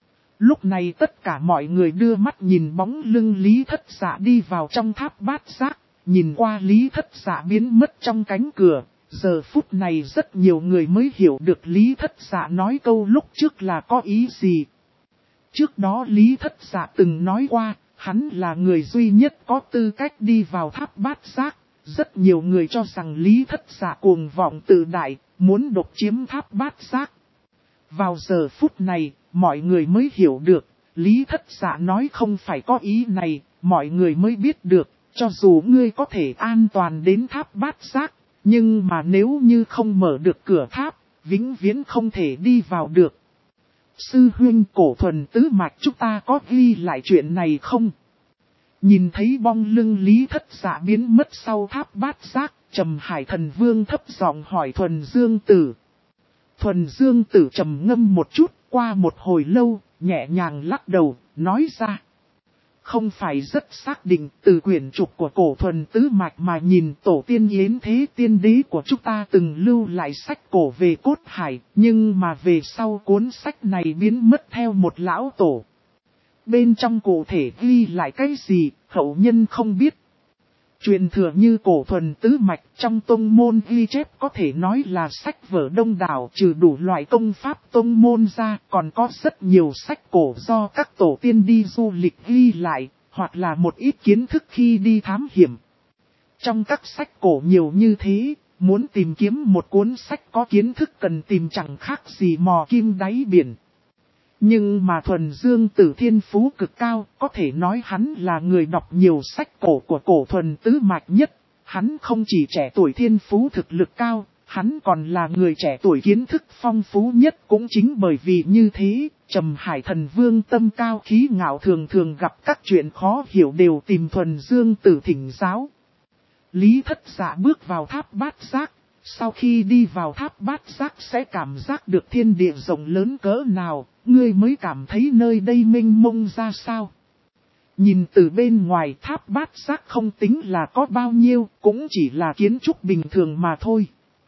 Lúc này tất cả mọi người đưa mắt nhìn bóng lưng Lý Thất Dạ đi vào trong tháp bát giác. Nhìn qua Lý Thất Dạ biến mất trong cánh cửa, giờ phút này rất nhiều người mới hiểu được Lý Thất Dạ nói câu lúc trước là có ý gì. Trước đó Lý Thất Dạ từng nói qua, hắn là người duy nhất có tư cách đi vào tháp bát giác. Rất nhiều người cho rằng Lý Thất Dạ cuồng vọng tự đại, muốn độc chiếm tháp bát giác. Vào giờ phút này, mọi người mới hiểu được, Lý Thất Dạ nói không phải có ý này, mọi người mới biết được. Cho dù ngươi có thể an toàn đến tháp bát giác, nhưng mà nếu như không mở được cửa tháp, vĩnh viễn không thể đi vào được. Sư huynh Cổ Thuần tứ mạch chúng ta có ghi lại chuyện này không? Nhìn thấy bóng lưng Lý Thất Dạ biến mất sau tháp bát giác, Trầm Hải Thần Vương thấp giọng hỏi Thuần Dương Tử. Thuần Dương Tử trầm ngâm một chút, qua một hồi lâu, nhẹ nhàng lắc đầu, nói ra. Không phải rất xác định, từ quyển trục của Cổ Thuần tứ mạch mà nhìn, tổ tiên Yến Thế tiên đế của chúng ta từng lưu lại sách cổ về cốt hải, nhưng mà về sau cuốn sách này biến mất theo một lão tổ. Bên trong cụ thể ghi lại cái gì, hậu nhân không biết. Truyền thừa như Cổ Thuần tứ mạch trong tông môn ghi chép có thể nói là sách vở đông đảo, trừ đủ loại công pháp tông môn ra, còn có rất nhiều sách cổ do các tổ tiên đi du lịch ghi lại, hoặc là một ít kiến thức khi đi thám hiểm. Trong các sách cổ nhiều như thế, muốn tìm kiếm một cuốn sách có kiến thức cần tìm chẳng khác gì mò kim đáy biển. Nhưng mà Thuần Dương Tử thiên phú cực cao, có thể nói hắn là người đọc nhiều sách cổ của cổ thuần tứ mạch nhất. Hắn không chỉ trẻ tuổi thiên phú thực lực cao, hắn còn là người trẻ tuổi kiến thức phong phú nhất. Cũng chính bởi vì như thế, Trầm Hải Thần Vương tâm cao khí ngạo thường thường gặp các chuyện khó hiểu đều tìm Thuần Dương Tử thỉnh giáo. Lý Thất Dạ bước vào tháp bát giác. Sau khi đi vào tháp bát giác sẽ cảm giác được thiên địa rộng lớn cỡ nào, ngươi mới cảm thấy nơi đây mênh mông ra sao. Nhìn từ bên ngoài tháp bát giác không tính là có bao nhiêu, cũng chỉ là kiến trúc bình thường mà thôi.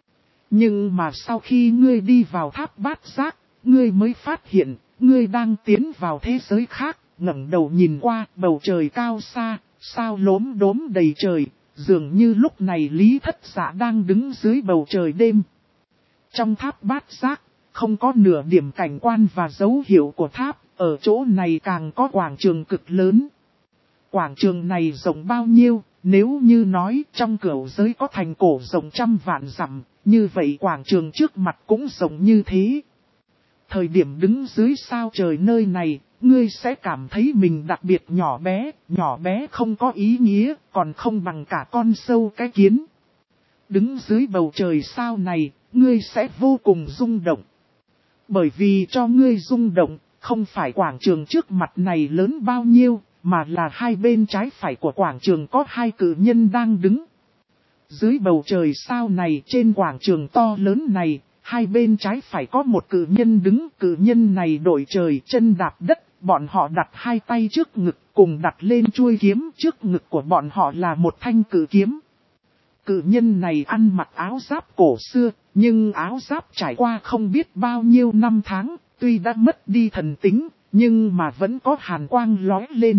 Nhưng mà sau khi ngươi đi vào tháp bát giác, ngươi mới phát hiện, ngươi đang tiến vào thế giới khác, ngẩng đầu nhìn qua bầu trời cao xa, sao lốm đốm đầy trời. Dường như lúc này Lý Thất Dạ đang đứng dưới bầu trời đêm. Trong tháp bát giác, không có nửa điểm cảnh quan và dấu hiệu của tháp, ở chỗ này càng có quảng trường cực lớn. Quảng trường này rộng bao nhiêu, nếu như nói trong cửu giới có thành cổ rộng trăm vạn dặm, như vậy quảng trường trước mặt cũng rộng như thế. Thời điểm đứng dưới sao trời nơi này, ngươi sẽ cảm thấy mình đặc biệt nhỏ bé không có ý nghĩa, còn không bằng cả con sâu cái kiến. Đứng dưới bầu trời sao này, ngươi sẽ vô cùng rung động. Bởi vì cho ngươi rung động, không phải quảng trường trước mặt này lớn bao nhiêu, mà là hai bên trái phải của quảng trường có hai cự nhân đang đứng. Dưới bầu trời sao này trên quảng trường to lớn này, hai bên trái phải có một cự nhân đứng, cự nhân này đội trời chân đạp đất, bọn họ đặt hai tay trước ngực cùng đặt lên chuôi kiếm, trước ngực của bọn họ là một thanh cự kiếm. Cự nhân này ăn mặc áo giáp cổ xưa, nhưng áo giáp trải qua không biết bao nhiêu năm tháng, tuy đã mất đi thần tính, nhưng mà vẫn có hàn quang lóe lên.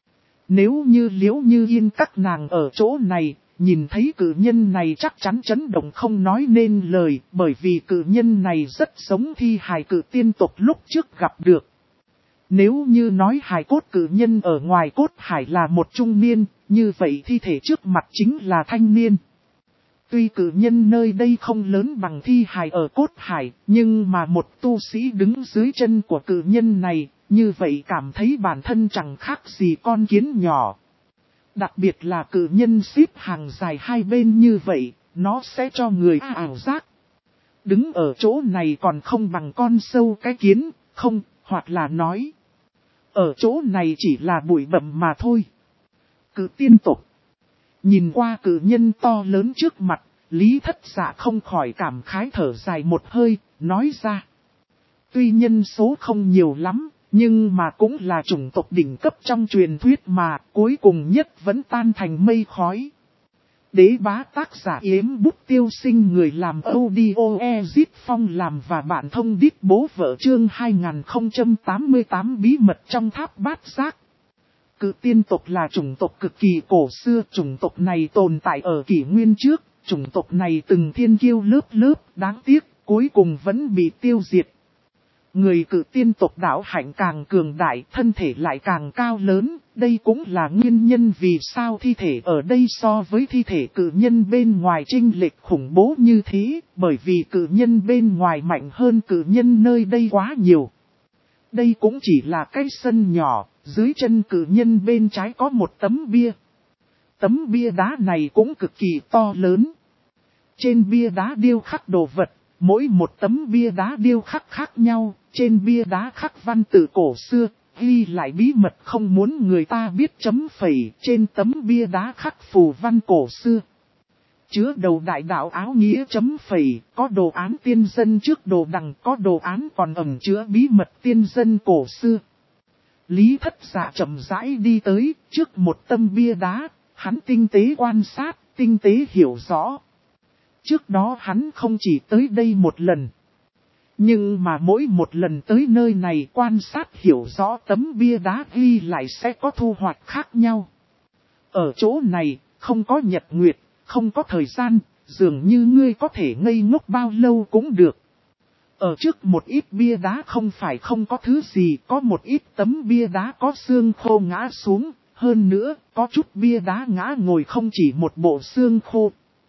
Nếu như Liễu Như Yên các nàng ở chỗ này, nhìn thấy cự nhân này chắc chắn chấn động không nói nên lời, bởi vì cự nhân này rất giống thi hài cự tiên tộc lúc trước gặp được. Nếu như nói hài cốt cự nhân ở ngoài cốt hải là một trung niên, như vậy thi thể trước mặt chính là thanh niên. Tuy cự nhân nơi đây không lớn bằng thi hài ở cốt hải, nhưng mà một tu sĩ đứng dưới chân của cự nhân này, như vậy cảm thấy bản thân chẳng khác gì con kiến nhỏ. Đặc biệt là cự nhân xếp hàng dài hai bên như vậy, nó sẽ cho người ảo giác. Đứng ở chỗ này còn không bằng con sâu cái kiến, không, hoặc là nói. Ở chỗ này chỉ là bụi bặm mà thôi. Cự tiên tộc. Nhìn qua cự nhân to lớn trước mặt, Lý Thất Dạ không khỏi cảm khái thở dài một hơi, nói ra. Tuy nhân số không nhiều lắm, nhưng mà cũng là chủng tộc đỉnh cấp trong truyền thuyết mà cuối cùng nhất vẫn tan thành mây khói. Đế bá tác giả Yếm Bút Tiêu Sinh, người làm audio Ezit Phong làm và bạn thông đít bố vợ chương 2088 bí mật trong tháp bát giác. Cự tiên tộc là chủng tộc cực kỳ cổ xưa, chủng tộc này tồn tại ở kỷ nguyên trước, chủng tộc này từng thiên kiêu lớp lớp, đáng tiếc, cuối cùng vẫn bị tiêu diệt. Người cự tiên tộc đạo hạnh càng cường đại, thân thể lại càng cao lớn, đây cũng là nguyên nhân vì sao thi thể ở đây so với thi thể cự nhân bên ngoài chênh lệch khủng bố như thế, bởi vì cự nhân bên ngoài mạnh hơn cự nhân nơi đây quá nhiều. Đây cũng chỉ là cái sân nhỏ, dưới chân cự nhân bên trái có một tấm bia. Tấm bia đá này cũng cực kỳ to lớn. Trên bia đá điêu khắc đồ vật. Mỗi một tấm bia đá điêu khắc khác nhau, trên bia đá khắc văn tự cổ xưa, ghi lại bí mật không muốn người ta biết chấm phẩy, trên tấm bia đá khắc phù văn cổ xưa. Chứa đầu đại đạo áo nghĩa chấm phẩy, có đồ án tiên dân trước đồ đằng, có đồ án còn ẩn chứa bí mật tiên dân cổ xưa. Lý Thất Dạ chậm rãi đi tới, trước một tấm bia đá, hắn tinh tế quan sát, tinh tế hiểu rõ. Trước đó hắn không chỉ tới đây một lần. Nhưng mà mỗi một lần tới nơi này quan sát hiểu rõ tấm bia đá ghi lại sẽ có thu hoạch khác nhau. Ở chỗ này, không có nhật nguyệt, không có thời gian, dường như ngươi có thể ngây ngốc bao lâu cũng được. Ở trước một ít bia đá không phải không có thứ gì, có một ít tấm bia đá có xương khô ngã xuống, hơn nữa, có chút bia đá ngã ngồi không chỉ một bộ xương khô.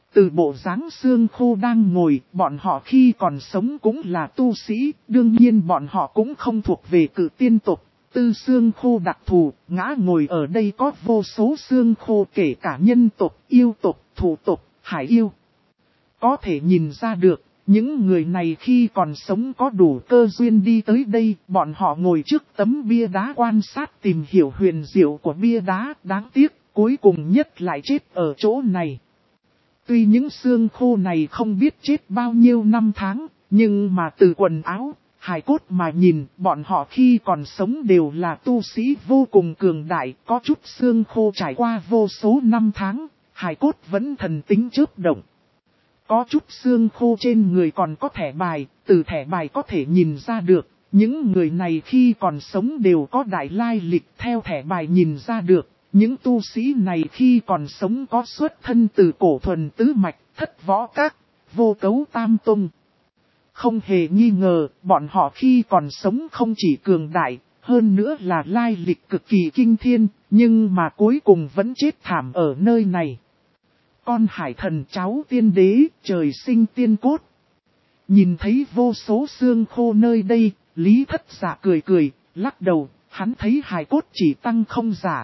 Từ bộ dáng xương khô đang ngồi, bọn họ khi còn sống cũng là tu sĩ, đương nhiên bọn họ cũng không thuộc về cự tiên tộc. Tư xương khô đặc thù, ngã ngồi ở đây có vô số xương khô kể cả nhân tộc, yêu tộc, thú tộc, hải yêu. Có thể nhìn ra được, những người này khi còn sống có đủ cơ duyên đi tới đây, bọn họ ngồi trước tấm bia đá quan sát tìm hiểu huyền diệu của bia đá, đáng tiếc, cuối cùng nhất lại chết ở chỗ này. Tuy những xương khô này không biết chết bao nhiêu năm tháng, nhưng mà từ quần áo, hài cốt mà nhìn, bọn họ khi còn sống đều là tu sĩ vô cùng cường đại, có chút xương khô trải qua vô số năm tháng, hài cốt vẫn thần tính chớp động. Có chút xương khô trên người còn có thẻ bài, từ thẻ bài có thể nhìn ra được, những người này khi còn sống đều có đại lai lịch, theo thẻ bài nhìn ra được. Những tu sĩ này khi còn sống có xuất thân từ cổ thuần tứ mạch, thất võ các, vô cấu tam tông. Không hề nghi ngờ, bọn họ khi còn sống không chỉ cường đại, hơn nữa là lai lịch cực kỳ kinh thiên, nhưng mà cuối cùng vẫn chết thảm ở nơi này. Con hải thần cháu tiên đế, trời sinh tiên cốt. Nhìn thấy vô số xương khô nơi đây, Lý Thất Dạ cười cười, lắc đầu, hắn thấy hài cốt chỉ tăng không giả.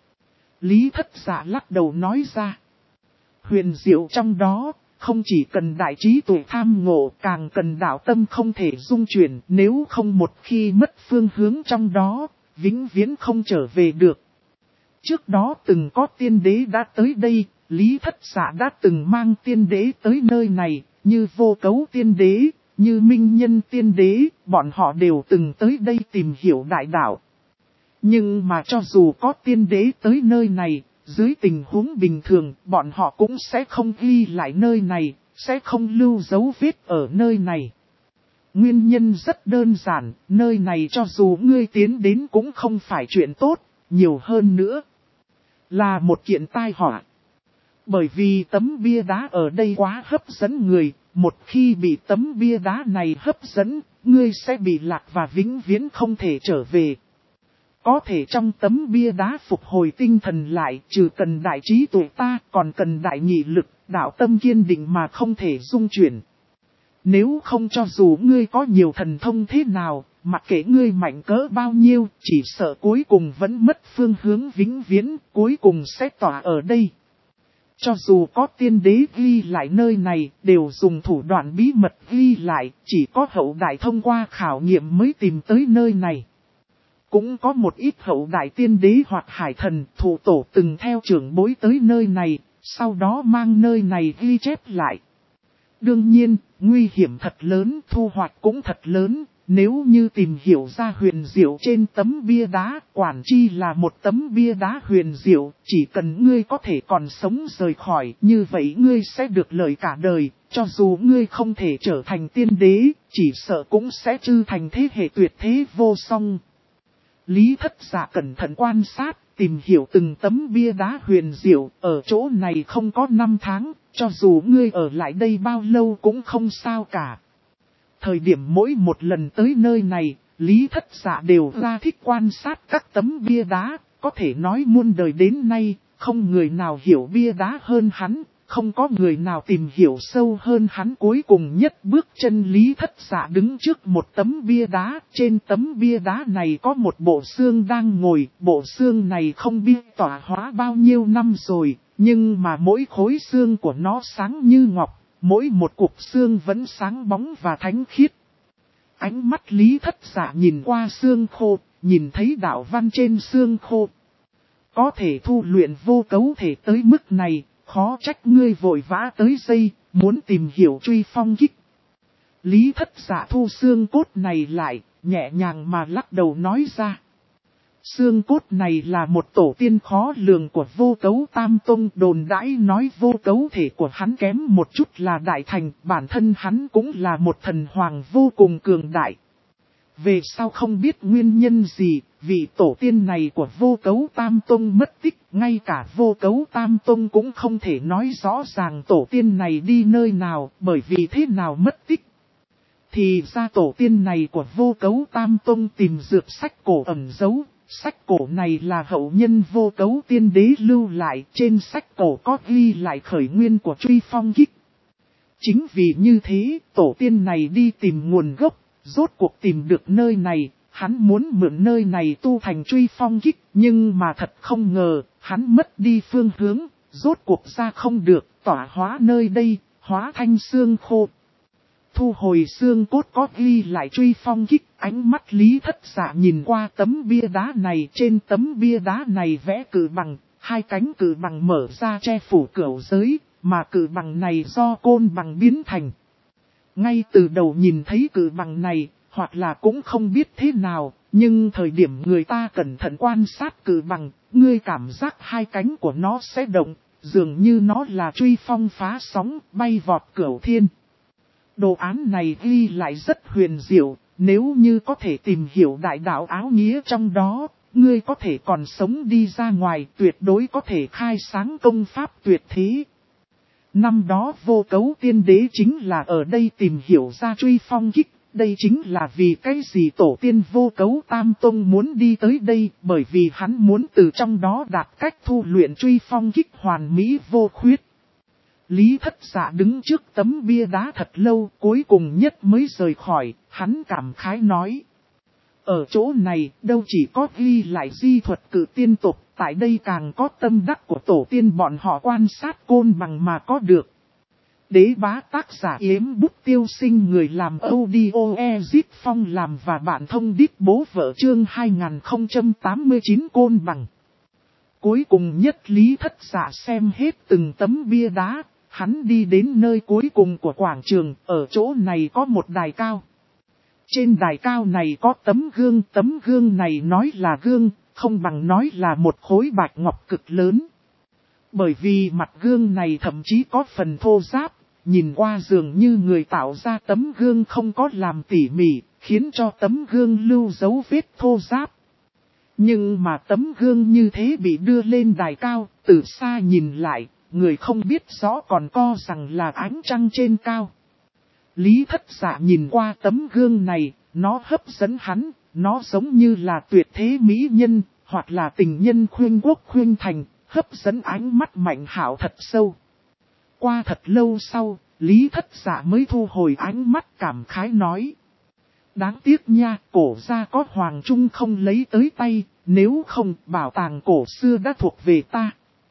Lý Thất Dạ lắc đầu nói ra. Huyền diệu trong đó, không chỉ cần đại trí tuệ tham ngộ, càng cần đạo tâm không thể dung chuyển, nếu không một khi mất phương hướng trong đó, vĩnh viễn không trở về được. Trước đó từng có tiên đế đã tới đây, Lý Thất Dạ đã từng mang tiên đế tới nơi này, như vô cấu tiên đế, như minh nhân tiên đế, bọn họ đều từng tới đây tìm hiểu đại đạo. Nhưng mà cho dù có tiên đế tới nơi này, dưới tình huống bình thường, bọn họ cũng sẽ không ghi lại nơi này, sẽ không lưu dấu vết ở nơi này. Nguyên nhân rất đơn giản, nơi này cho dù ngươi tiến đến cũng không phải chuyện tốt, nhiều hơn nữa là một kiện tai họa. Bởi vì tấm bia đá ở đây quá hấp dẫn người, một khi bị tấm bia đá này hấp dẫn, ngươi sẽ bị lạc và vĩnh viễn không thể trở về. Có thể trong tấm bia đá phục hồi tinh thần lại, trừ cần đại trí tuệ ta, còn cần đại nghị lực, đạo tâm kiên định mà không thể dung chuyển. Nếu không cho dù ngươi có nhiều thần thông thế nào, mặc kệ ngươi mạnh cỡ bao nhiêu, chỉ sợ cuối cùng vẫn mất phương hướng vĩnh viễn, cuối cùng sẽ tỏa ở đây. Cho dù có tiên đế ghi lại nơi này, đều dùng thủ đoạn bí mật ghi lại, chỉ có hậu đại thông qua khảo nghiệm mới tìm tới nơi này. Cũng có một ít hậu đại tiên đế hoặc hải thần, thủ tổ từng theo trưởng bối tới nơi này, sau đó mang nơi này ghi chép lại. Đương nhiên, nguy hiểm thật lớn, thu hoạch cũng thật lớn, nếu như tìm hiểu ra huyền diệu trên tấm bia đá, quản chi là một tấm bia đá huyền diệu, chỉ cần ngươi có thể còn sống rời khỏi, như vậy ngươi sẽ được lợi cả đời, cho dù ngươi không thể trở thành tiên đế, chỉ sợ cũng sẽ chư thành thế hệ tuyệt thế vô song. Lý Thất Dạ cẩn thận quan sát, tìm hiểu từng tấm bia đá huyền diệu, ở chỗ này không có 5 tháng, cho dù ngươi ở lại đây bao lâu cũng không sao cả. Thời điểm mỗi một lần tới nơi này, Lý Thất Dạ đều ra thích quan sát các tấm bia đá, có thể nói muôn đời đến nay, không người nào hiểu bia đá hơn hắn, không có người nào tìm hiểu sâu hơn hắn. Cuối cùng nhất bước chân Lý Thất Dạ đứng trước một tấm bia đá, trên tấm bia đá này có một bộ xương đang ngồi, bộ xương này không biết tỏa hóa bao nhiêu năm rồi, nhưng mà mỗi khối xương của nó sáng như ngọc, mỗi một cục xương vẫn sáng bóng và thánh khiết. Ánh mắt Lý Thất Dạ nhìn qua xương khô, nhìn thấy đạo văn trên xương khô. Có thể thu luyện vô cấu thể tới mức này, khó trách ngươi vội vã tới đây, muốn tìm hiểu truy phong kích. Lý Thất Dạ thu xương cốt này lại, nhẹ nhàng mà lắc đầu nói ra. Xương cốt này là một tổ tiên khó lường của vô cấu tam tông, đồn đãi nói vô cấu thể của hắn kém một chút là đại thành, bản thân hắn cũng là một thần hoàng vô cùng cường đại. Về sau không biết nguyên nhân gì, vị tổ tiên này của vô cấu tam tông mất tích, ngay cả vô cấu tam tông cũng không thể nói rõ ràng tổ tiên này đi nơi nào, bởi vì thế nào mất tích. Thì ra tổ tiên này của vô cấu tam tông tìm dược sách cổ ẩn giấu, Sách cổ này là hậu nhân Vô Cấu Tiên Đế lưu lại, trên sách cổ có ghi lại khởi nguyên của Truy Phong Kích. Chính vì như thế, tổ tiên này đi tìm nguồn gốc, rốt cuộc tìm được nơi này, hắn muốn mượn nơi này tu thành Truy Phong Kích, nhưng mà thật không ngờ, hắn mất đi phương hướng, rốt cuộc ra không được, tỏa hóa nơi đây, hóa thành xương khô. Thu hồi xương cốt có ghi lại Truy Phong Kích, ánh mắt Lý Thất Dạ nhìn qua tấm bia đá này, trên tấm bia đá này vẽ cự bằng, hai cánh cự bằng mở ra che phủ cửu giới, mà cự bằng này do côn bằng biến thành. Ngay từ đầu nhìn thấy cự bằng này, hoặc là cũng không biết thế nào, nhưng thời điểm người ta cẩn thận quan sát cự bằng, ngươi cảm giác hai cánh của nó sẽ động, dường như nó là truy phong phá sóng, bay vọt cửu thiên. Đồ án này ghi lại rất huyền diệu, nếu như có thể tìm hiểu đại đạo áo nghĩa trong đó, ngươi có thể còn sống đi ra ngoài, tuyệt đối có thể khai sáng công pháp tuyệt thế. Năm đó Vô Cấu Tiên Đế chính là ở đây tìm hiểu ra Truy Phong Kích, đây chính là vì cái gì tổ tiên Vô Cấu Tam Tông muốn đi tới đây, bởi vì hắn muốn từ trong đó đạt cách thu luyện Truy Phong Kích hoàn mỹ vô khuyết. Lý Thất Dạ đứng trước tấm bia đá thật lâu, cuối cùng nhất mới rời khỏi, hắn cảm khái nói. Ở chỗ này, đâu chỉ có ghi lại di thuật cử tiên tục, tại đây càng có tâm đắc của tổ tiên bọn họ quan sát côn bằng mà có được. Đế bá tác giả Yếm Bút Tiêu Sinh, người làm audio Ezip Phong làm và bạn thông đít bố vợ chương 2089 côn bằng. Cuối cùng nhất Lý Thất Dạ xem hết từng tấm bia đá, hắn đi đến nơi cuối cùng của quảng trường, ở chỗ này có một đài cao. Trên đài cao này có tấm gương này nói là gương, không bằng nói là một khối bạch ngọc cực lớn. Bởi vì mặt gương này thậm chí có phần thô ráp, nhìn qua dường như người tạo ra tấm gương không có làm tỉ mỉ, khiến cho tấm gương lưu dấu vết thô ráp. Nhưng mà tấm gương như thế bị đưa lên đài cao, từ xa nhìn lại, người không biết rõ còn co rằng là ánh trăng trên cao. Lý Thất Dạ nhìn qua tấm gương này, nó hấp dẫn hắn, nó giống như là tuyệt thế mỹ nhân, hoặc là tình nhân khuyên quốc khuyên thành, hấp dẫn ánh mắt Mạnh Hạo thật sâu. Qua thật lâu sau, Lý Thất Dạ mới thu hồi ánh mắt cảm khái nói. Đáng tiếc nha, cổ gia có hoàng trung không lấy tới tay, nếu không bảo tàng cổ xưa đã thuộc về ta.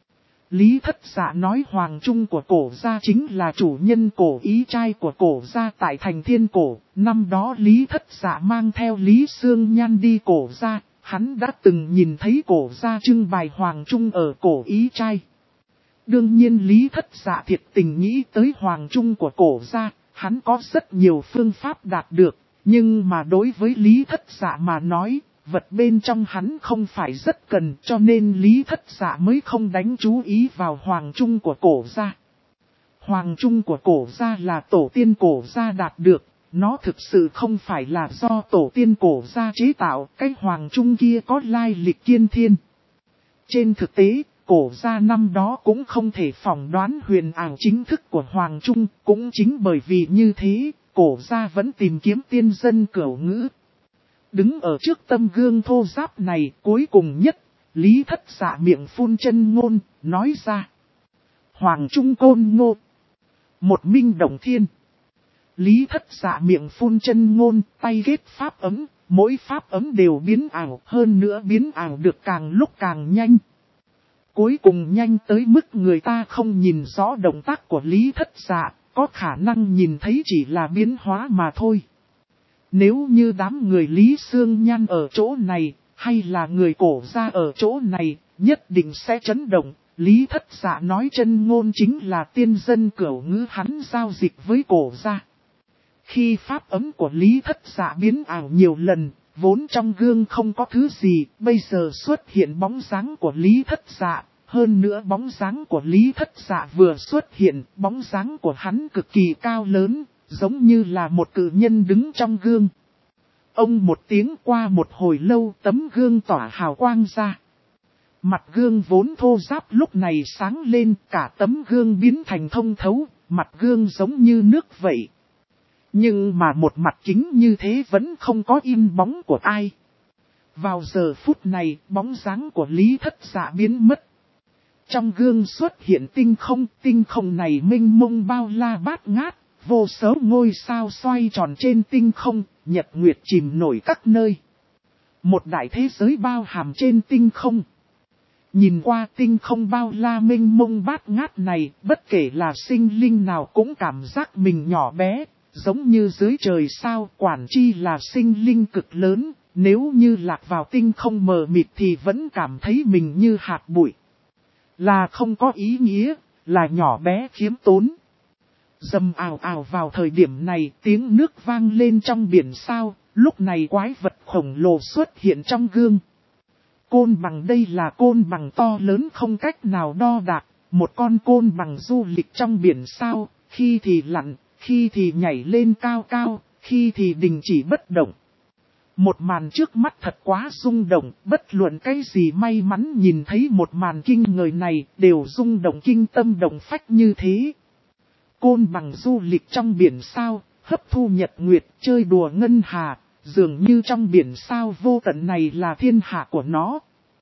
Lý Thất Dạ nói hoàng trung của cổ gia chính là chủ nhân cổ ý trai của cổ gia tại thành Thiên Cổ. Năm đó Lý Thất Dạ mang theo Lý Sương Nhan đi cổ gia, hắn đã từng nhìn thấy cổ gia trưng bày hoàng trung ở cổ ý trai. Đương nhiên Lý Thất Dạ thiệt tình nghĩ tới hoàng trung của cổ gia, hắn có rất nhiều phương pháp đạt được, nhưng mà đối với Lý Thất Dạ mà nói, vật bên trong hắn không phải rất cần, cho nên Lý Thất Dạ mới không đánh chú ý vào hoàng trung của cổ gia. Hoàng trung của cổ gia là tổ tiên cổ gia đạt được, nó thực sự không phải là do tổ tiên cổ gia chế tạo, cái hoàng trung kia có lai lịch kiên thiên. Trên thực tế, cổ gia năm đó cũng không thể phỏng đoán huyền ảo chính thức của hoàng trung, cũng chính bởi vì như thế, cổ gia vẫn tìm kiếm tiên dân cửu ngữ. Đứng ở trước tâm gương thô ráp này, cuối cùng nhất, Lý Thất Dạ miệng phun chân ngôn, nói ra. Hoàng trung côn ngô. Một minh đồng thiên. Lý Thất Dạ miệng phun chân ngôn, tay ghét pháp ấm, mỗi pháp ấm đều biến ảo, hơn nữa biến ảo được càng lúc càng nhanh. Cuối cùng nhanh tới mức người ta không nhìn rõ động tác của Lý Thất Dạ, có khả năng nhìn thấy chỉ là biến hóa mà thôi. Nếu như đám người Lý Sương Nhan ở chỗ này, hay là người cổ gia ở chỗ này, nhất định sẽ chấn động. Lý Thất Dạ nói chân ngôn chính là tiên dân cửu ngữ hắn giao dịch với cổ gia. Khi pháp ấm của Lý Thất Dạ biến ảo nhiều lần, vốn trong gương không có thứ gì, bây giờ xuất hiện bóng dáng của Lý Thất Dạ. Hơn nữa bóng dáng của Lý Thất Dạ vừa xuất hiện, bóng dáng của hắn cực kỳ cao lớn, giống như là một cự nhân đứng trong gương. Ông một tiếng qua một hồi lâu tấm gương tỏa hào quang ra. Mặt gương vốn thô ráp lúc này sáng lên, cả tấm gương biến thành thông thấu, mặt gương giống như nước vậy. Nhưng mà một mặt kính như thế vẫn không có in bóng của ai. Vào giờ phút này, bóng dáng của Lý Thất Dạ biến mất. Trong gương xuất hiện tinh không này mênh mông bao la bát ngát, vô số ngôi sao xoay tròn trên tinh không, nhật nguyệt chìm nổi các nơi. Một đại thế giới bao hàm trên tinh không. Nhìn qua tinh không bao la mênh mông bát ngát này, bất kể là sinh linh nào cũng cảm giác mình nhỏ bé, giống như dưới trời sao, quản chi là sinh linh cực lớn, nếu như lạc vào tinh không mờ mịt thì vẫn cảm thấy mình như hạt bụi. Là không có ý nghĩa, là nhỏ bé khiếm tốn. Dầm ào ào vào thời điểm này, tiếng nước vang lên trong biển sao, lúc này quái vật khổng lồ xuất hiện trong gương. Côn bằng, đây là côn bằng to lớn không cách nào đo đạc, một con côn bằng du lịch trong biển sao, khi thì lặn, khi thì nhảy lên cao cao, khi thì đình chỉ bất động. Một màn trước mắt thật quá rung động, bất luận cái gì may mắn nhìn thấy một màn kinh người này, đều rung động kinh tâm động phách như thế. Côn bằng du lịch trong biển sao, hấp thu nhật nguyệt, chơi đùa ngân hà, dường như trong biển sao vô tận này là thiên hạ của nó.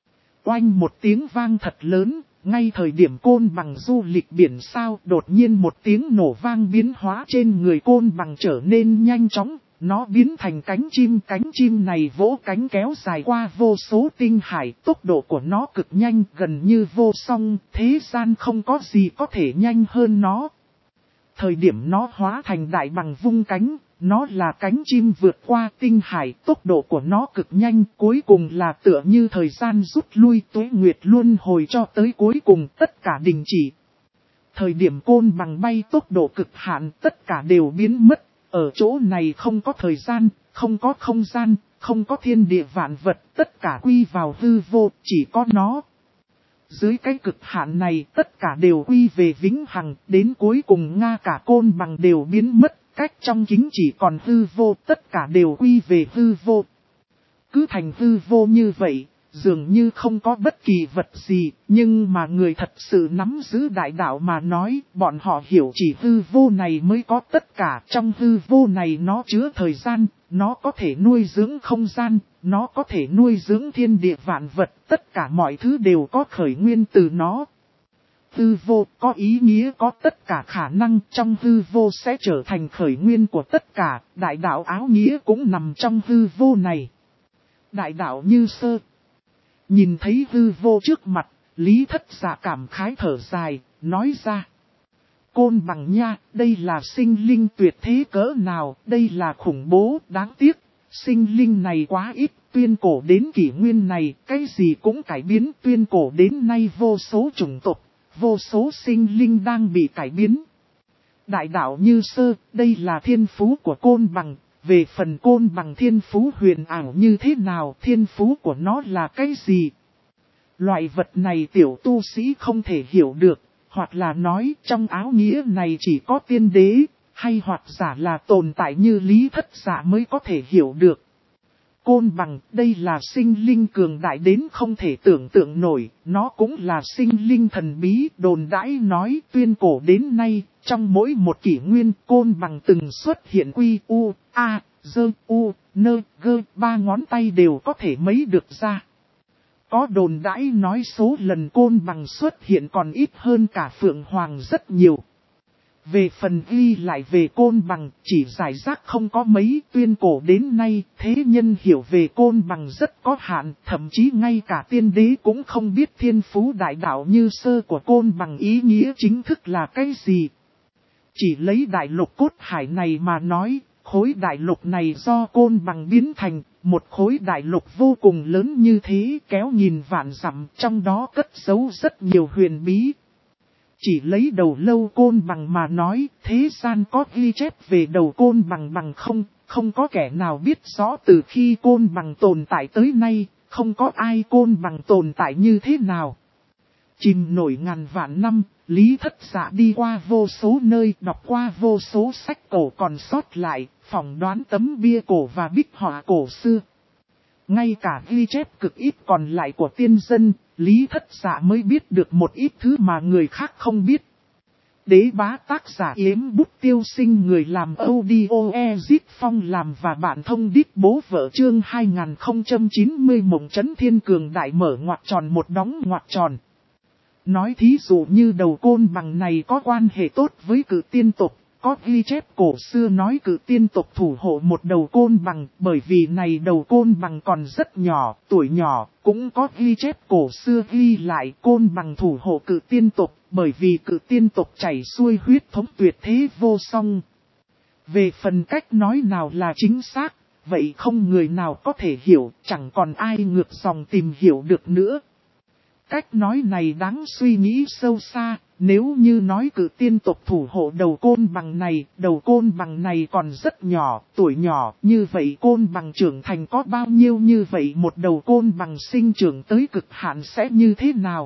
Oanh một tiếng vang thật lớn, ngay thời điểm côn bằng du lịch biển sao, đột nhiên một tiếng nổ vang biến hóa trên người côn bằng trở nên nhanh chóng. Nó biến thành cánh chim này vỗ cánh kéo dài qua vô số tinh hải, tốc độ của nó cực nhanh gần như vô song, thế gian không có gì có thể nhanh hơn nó. Thời điểm nó hóa thành đại bằng vung cánh, nó là cánh chim vượt qua tinh hải, tốc độ của nó cực nhanh, cuối cùng là tựa như thời gian rút lui, tuế nguyệt luân hồi cho tới cuối cùng tất cả đình chỉ. Thời điểm côn bằng bay tốc độ cực hạn, tất cả đều biến mất. Ở chỗ này không có thời gian, không có không gian, không có thiên địa vạn vật, tất cả quy vào hư vô, chỉ có nó. Dưới cái cực hạn này, tất cả đều quy về vĩnh hằng, đến cuối cùng Nga cả côn bằng đều biến mất, cách trong kính chỉ còn hư vô, tất cả đều quy về hư vô. Cứ thành hư vô như vậy, dường như không có bất kỳ vật gì, nhưng mà người thật sự nắm giữ đại đạo mà nói, bọn họ hiểu chỉ hư vô này mới có tất cả. Trong hư vô này nó chứa thời gian, nó có thể nuôi dưỡng không gian, nó có thể nuôi dưỡng thiên địa vạn vật, tất cả mọi thứ đều có khởi nguyên từ nó. Hư vô có ý nghĩa có tất cả khả năng, trong hư vô sẽ trở thành khởi nguyên của tất cả, đại đạo áo nghĩa cũng nằm trong hư vô này. Đại đạo như sơ. Nhìn thấy hư vô trước mặt, Lý Thất Dạ cảm khái thở dài, nói ra. Côn bằng nha, đây là sinh linh tuyệt thế cỡ nào, đây là khủng bố, đáng tiếc. Sinh linh này quá ít, tuyên cổ đến kỷ nguyên này, cái gì cũng cải biến. Tuyên cổ đến nay vô số chủng tộc, vô số sinh linh đang bị cải biến. Đại đạo như sơ, đây là thiên phú của côn bằng. Về phần côn bằng thiên phú huyền ảo như thế nào, thiên phú của nó là cái gì? Loại vật này tiểu tu sĩ không thể hiểu được, hoặc là nói trong áo nghĩa này chỉ có tiên đế, hay hoặc giả là tồn tại như Lý Thất Dạ mới có thể hiểu được. Côn bằng, đây là sinh linh cường đại đến không thể tưởng tượng nổi, nó cũng là sinh linh thần bí, đồn đãi nói tuyên cổ đến nay, trong mỗi một kỷ nguyên côn bằng từng xuất hiện quy u, a, dơ, u, nơ, gơ, ba ngón tay đều có thể mấy được ra. Có đồn đãi nói số lần côn bằng xuất hiện còn ít hơn cả Phượng Hoàng rất nhiều. Về phần ghi lại về côn bằng, chỉ giải rác không có mấy. Tuyên cổ đến nay, thế nhân hiểu về côn bằng rất có hạn, thậm chí ngay cả tiên đế cũng không biết thiên phú đại đạo như sơ của côn bằng ý nghĩa chính thức là cái gì. Chỉ lấy đại lục cốt hải này mà nói, khối đại lục này do côn bằng biến thành, một khối đại lục vô cùng lớn như thế, kéo nghìn vạn dặm, trong đó cất giấu rất nhiều huyền bí. Chỉ lấy đầu lâu côn bằng mà nói, thế gian có ghi chép về đầu côn bằng bằng không có kẻ nào biết rõ từ khi côn bằng tồn tại tới nay, không có ai côn bằng tồn tại như thế nào. Chìm nổi ngàn vạn năm, Lý Thất Dạ đi qua vô số nơi, đọc qua vô số sách cổ còn sót lại, phỏng đoán tấm bia cổ và bích họa cổ xưa. Ngay cả ghi chép cực ít còn lại của tiên dân, Lý Thất Dạ mới biết được một ít thứ mà người khác không biết. Đế bá tác giả Yếm Bút Tiêu Sinh, người làm audio Ezit Phong làm và bạn thông đít bố vợ. Chương 2090 Mộng Chấn Thiên Cường Đại mở ngoặc tròn một đóng ngoặc tròn. Nói thí dụ như đầu côn bằng này có quan hệ tốt với cự tiên tộc, có ghi chép cổ xưa nói cự tiên tộc thủ hộ một đầu côn bằng, bởi vì này đầu côn bằng còn rất nhỏ, tuổi nhỏ, cũng có ghi chép cổ xưa ghi lại côn bằng thủ hộ cự tiên tộc, bởi vì cự tiên tộc chảy xuôi huyết thống tuyệt thế vô song. Về phần cách nói nào là chính xác, vậy không người nào có thể hiểu, chẳng còn ai ngược dòng tìm hiểu được nữa. Cách nói này đáng suy nghĩ sâu xa, nếu như nói cự tiên tộc thủ hộ đầu côn bằng này còn rất nhỏ, tuổi nhỏ, như vậy côn bằng trưởng thành có bao nhiêu, như vậy một đầu côn bằng sinh trưởng tới cực hạn sẽ như thế nào?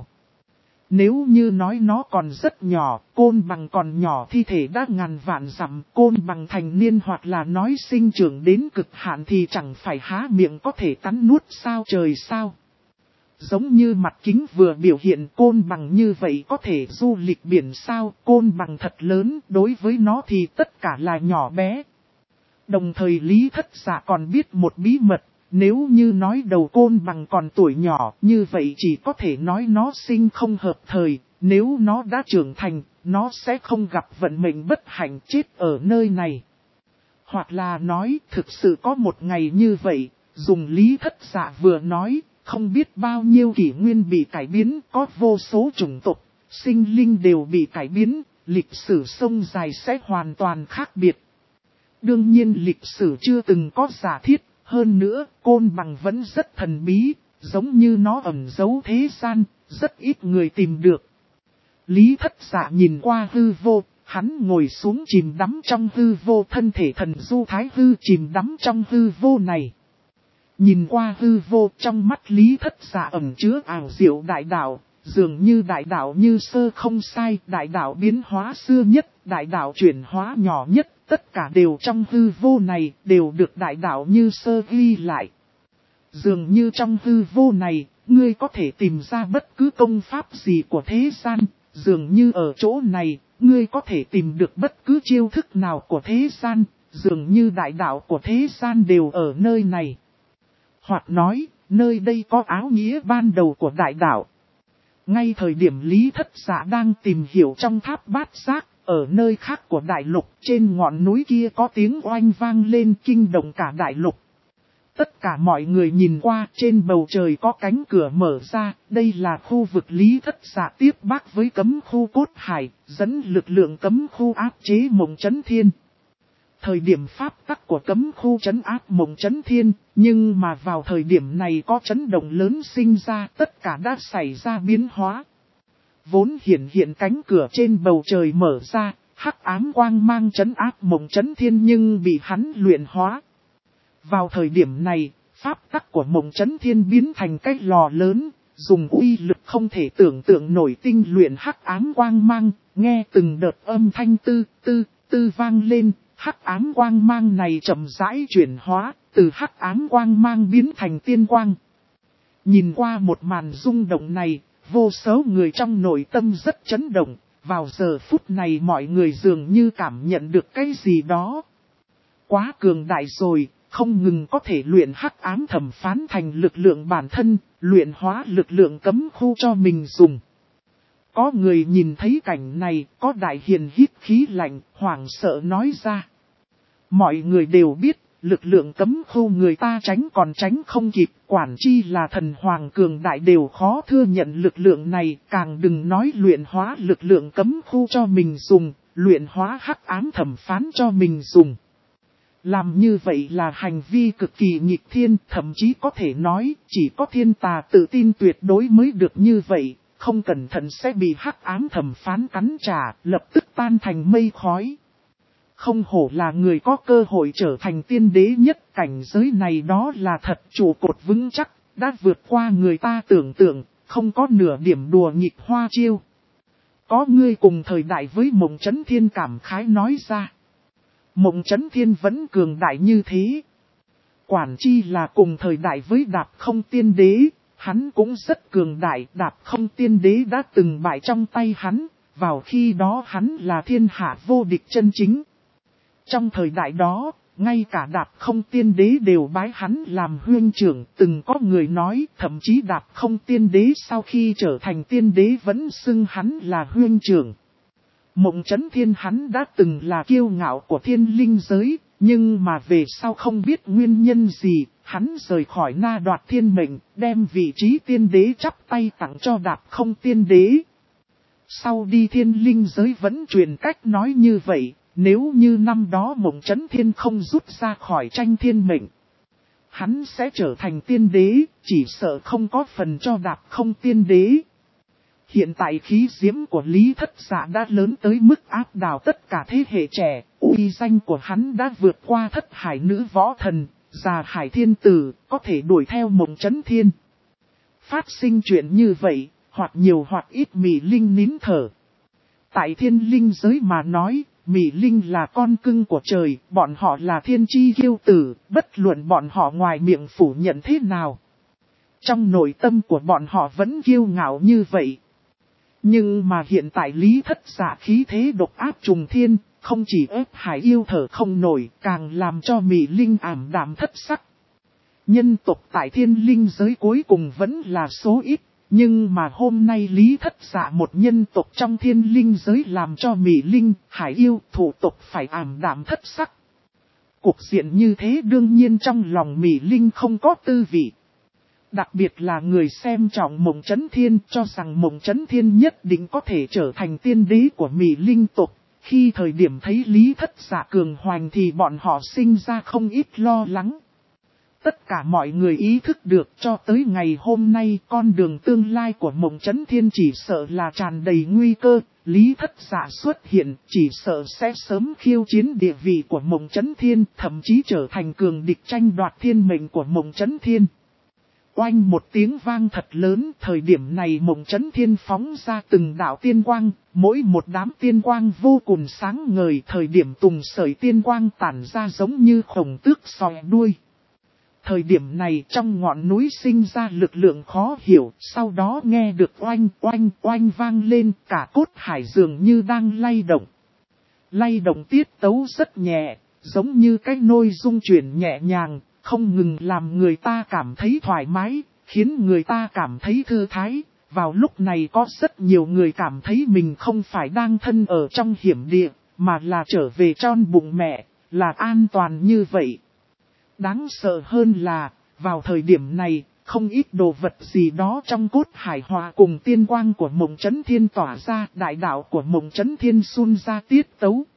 Nếu như nói nó còn rất nhỏ, côn bằng còn nhỏ thi thể đã ngàn vạn dặm, côn bằng thành niên hoặc là nói sinh trưởng đến cực hạn thì chẳng phải há miệng có thể cắn nuốt sao trời sao? Giống như mặt kính vừa biểu hiện côn bằng như vậy có thể du lịch biển sao, côn bằng thật lớn, đối với nó thì tất cả là nhỏ bé. Đồng thời Lý Thất Dạ còn biết một bí mật, nếu như nói đầu côn bằng còn tuổi nhỏ, như vậy chỉ có thể nói nó sinh không hợp thời, nếu nó đã trưởng thành, nó sẽ không gặp vận mệnh bất hạnh chết ở nơi này. Hoặc là nói, thực sự có một ngày như vậy, dùng Lý Thất Dạ vừa nói, không biết bao nhiêu kỷ nguyên bị cải biến, có vô số chủng tộc, sinh linh đều bị cải biến, lịch sử sông dài sẽ hoàn toàn khác biệt. Đương nhiên lịch sử chưa từng có giả thiết, hơn nữa côn bằng vẫn rất thần bí, giống như nó ẩn giấu thế gian, rất ít người tìm được. Lý Thất Dạ nhìn qua hư vô, hắn ngồi xuống chìm đắm trong hư vô, thân thể thần du thái hư chìm đắm trong hư vô này. Nhìn qua hư vô, trong mắt Lý Thất Dạ ẩn chứa ảo diệu đại đạo, dường như đại đạo như sơ không sai, đại đạo biến hóa xưa nhất, đại đạo chuyển hóa nhỏ nhất, tất cả đều trong hư vô này, đều được đại đạo như sơ ghi lại. Dường như trong hư vô này, ngươi có thể tìm ra bất cứ công pháp gì của thế gian, dường như ở chỗ này, ngươi có thể tìm được bất cứ chiêu thức nào của thế gian, dường như đại đạo của thế gian đều ở nơi này. Hoặc nói, nơi đây có áo nghĩa ban đầu của đại đạo. Ngay thời điểm Lý Thất Dạ đang tìm hiểu trong tháp bát giác, ở nơi khác của đại lục, trên ngọn núi kia có tiếng oanh vang lên kinh động cả đại lục. Tất cả mọi người nhìn qua, trên bầu trời có cánh cửa mở ra, đây là khu vực Lý Thất Dạ tiếp bác với cấm khu cốt hải, dẫn lực lượng cấm khu áp chế Mộng Chấn Thiên. Thời điểm pháp tắc của cấm khu trấn áp Mộng Chấn Thiên, nhưng mà vào thời điểm này có chấn động lớn sinh ra, tất cả đã xảy ra biến hóa. Vốn hiện cánh cửa trên bầu trời mở ra, hắc ám quang mang trấn áp Mộng Chấn Thiên nhưng bị hắn luyện hóa. Vào thời điểm này, pháp tắc của Mộng Chấn Thiên biến thành cái lò lớn, dùng uy lực không thể tưởng tượng nổi tinh luyện hắc ám quang mang, nghe từng đợt âm thanh tư vang lên. Hắc ám quang mang này chậm rãi chuyển hóa, từ hắc ám quang mang biến thành tiên quang. Nhìn qua một màn rung động này, vô số người trong nội tâm rất chấn động, vào giờ phút này mọi người dường như cảm nhận được cái gì đó. Quá cường đại rồi, không ngừng có thể luyện hắc ám thẩm phán thành lực lượng bản thân, luyện hóa lực lượng cấm khu cho mình dùng. Có người nhìn thấy cảnh này, có đại hiền hít khí lạnh, hoảng sợ nói ra. Mọi người đều biết, lực lượng cấm khu người ta tránh còn tránh không kịp, quản chi là thần hoàng cường đại đều khó thừa nhận lực lượng này, càng đừng nói luyện hóa lực lượng cấm khu cho mình dùng, luyện hóa hắc ám thẩm phán cho mình dùng. Làm như vậy là hành vi cực kỳ nghịch thiên, thậm chí có thể nói, chỉ có thiên tà tự tin tuyệt đối mới được như vậy, không cẩn thận sẽ bị hắc ám thẩm phán cắn trả, lập tức tan thành mây khói. Không hổ là người có cơ hội trở thành tiên đế nhất, cảnh giới này đó là thật trụ cột vững chắc, đã vượt qua người ta tưởng tượng, không có nửa điểm đùa nghịch hoa chiêu. Có người cùng thời đại với Mộng Chấn Thiên cảm khái nói ra. Mộng Chấn Thiên vẫn cường đại như thế. Quản chi là cùng thời đại với Đạp Không tiên đế, hắn cũng rất cường đại, Đạp Không tiên đế đã từng bại trong tay hắn. vào khi đó hắn là thiên hạ vô địch chân chính. Trong thời đại đó, ngay cả Đạp Không Tiên Đế đều bái hắn làm huynh trưởng, từng có người nói, thậm chí Đạp Không Tiên Đế sau khi trở thành tiên đế vẫn xưng hắn là huynh trưởng. Mộng Chấn Thiên hắn đã từng là kiêu ngạo của thiên linh giới, nhưng mà về sau không biết nguyên nhân gì, hắn rời khỏi Na Đoạt Thiên Mệnh, đem vị trí tiên đế chắp tay tặng cho Đạp Không Tiên Đế. Sau đi thiên linh giới vẫn truyền cách nói như vậy, nếu như năm đó Mộng Chấn Thiên không rút ra khỏi tranh thiên mệnh, hắn sẽ trở thành tiên đế, chỉ sợ không có phần cho Đạp Không Tiên Đế. Hiện tại khí diễm của Lý Thất Dạ đã lớn tới mức áp đảo tất cả thế hệ trẻ, uy danh của hắn đã vượt qua Thất Hải Nữ Võ Thần, Già Hải Thiên Tử, có thể đuổi theo Mộng Chấn Thiên. Phát sinh chuyện như vậy, hoặc nhiều hoặc ít Mị Linh nín thở. Tại thiên linh giới mà nói, Mị Linh là con cưng của trời, bọn họ là thiên chi kiêu tử, bất luận bọn họ ngoài miệng phủ nhận thế nào. Trong nội tâm của bọn họ vẫn kiêu ngạo như vậy. Nhưng mà hiện tại Lý Thất Dạ khí thế độc áp trùng thiên, không chỉ ép Hải Yêu thở không nổi, càng làm cho Mị Linh ảm đạm thất sắc. Nhân tộc tại thiên linh giới cuối cùng vẫn là số ít, nhưng mà hôm nay Lý Thất Dạ một nhân tộc trong thiên linh giới làm cho Mị Linh, Hải Yêu, thủ tộc phải ảm đạm thất sắc. Cuộc diện như thế đương nhiên trong lòng Mị Linh không có tư vị. Đặc biệt là người xem trọng Mộng Chấn Thiên cho rằng Mộng Chấn Thiên nhất định có thể trở thành tiên đế của Mị Linh tộc. Khi thời điểm thấy Lý Thất Dạ cường hoành thì bọn họ sinh ra không ít lo lắng. Tất cả mọi người ý thức được cho tới ngày hôm nay con đường tương lai của Mộng Chấn Thiên chỉ sợ là tràn đầy nguy cơ. Lý Thất Dạ xuất hiện chỉ sợ sẽ sớm khiêu chiến địa vị của Mộng Chấn Thiên, thậm chí trở thành cường địch tranh đoạt thiên mệnh của Mộng Chấn Thiên. Oanh một tiếng vang thật lớn, thời điểm này Mộng Chấn Thiên phóng ra từng đạo tiên quang, mỗi một đám tiên quang vô cùng sáng ngời, thời điểm tùng sợi tiên quang tản ra giống như khổng tước sòi đuôi. Thời điểm này trong ngọn núi sinh ra lực lượng khó hiểu, sau đó nghe được oanh oanh oanh vang lên, cả cốt hải dường như đang lay động. Lay động tiết tấu rất nhẹ, giống như cái nôi rung chuyển nhẹ nhàng, không ngừng làm người ta cảm thấy thoải mái, khiến người ta cảm thấy thư thái. Vào lúc này có rất nhiều người cảm thấy mình không phải đang thân ở trong hiểm địa, mà là trở về tròn bụng mẹ, là an toàn như vậy. Đáng sợ hơn là, vào thời điểm này, không ít đồ vật gì đó trong cốt hải hòa cùng tiên quang của Mộng Chấn Thiên tỏa ra, đại đạo của Mộng Chấn Thiên xun ra tiết tấu.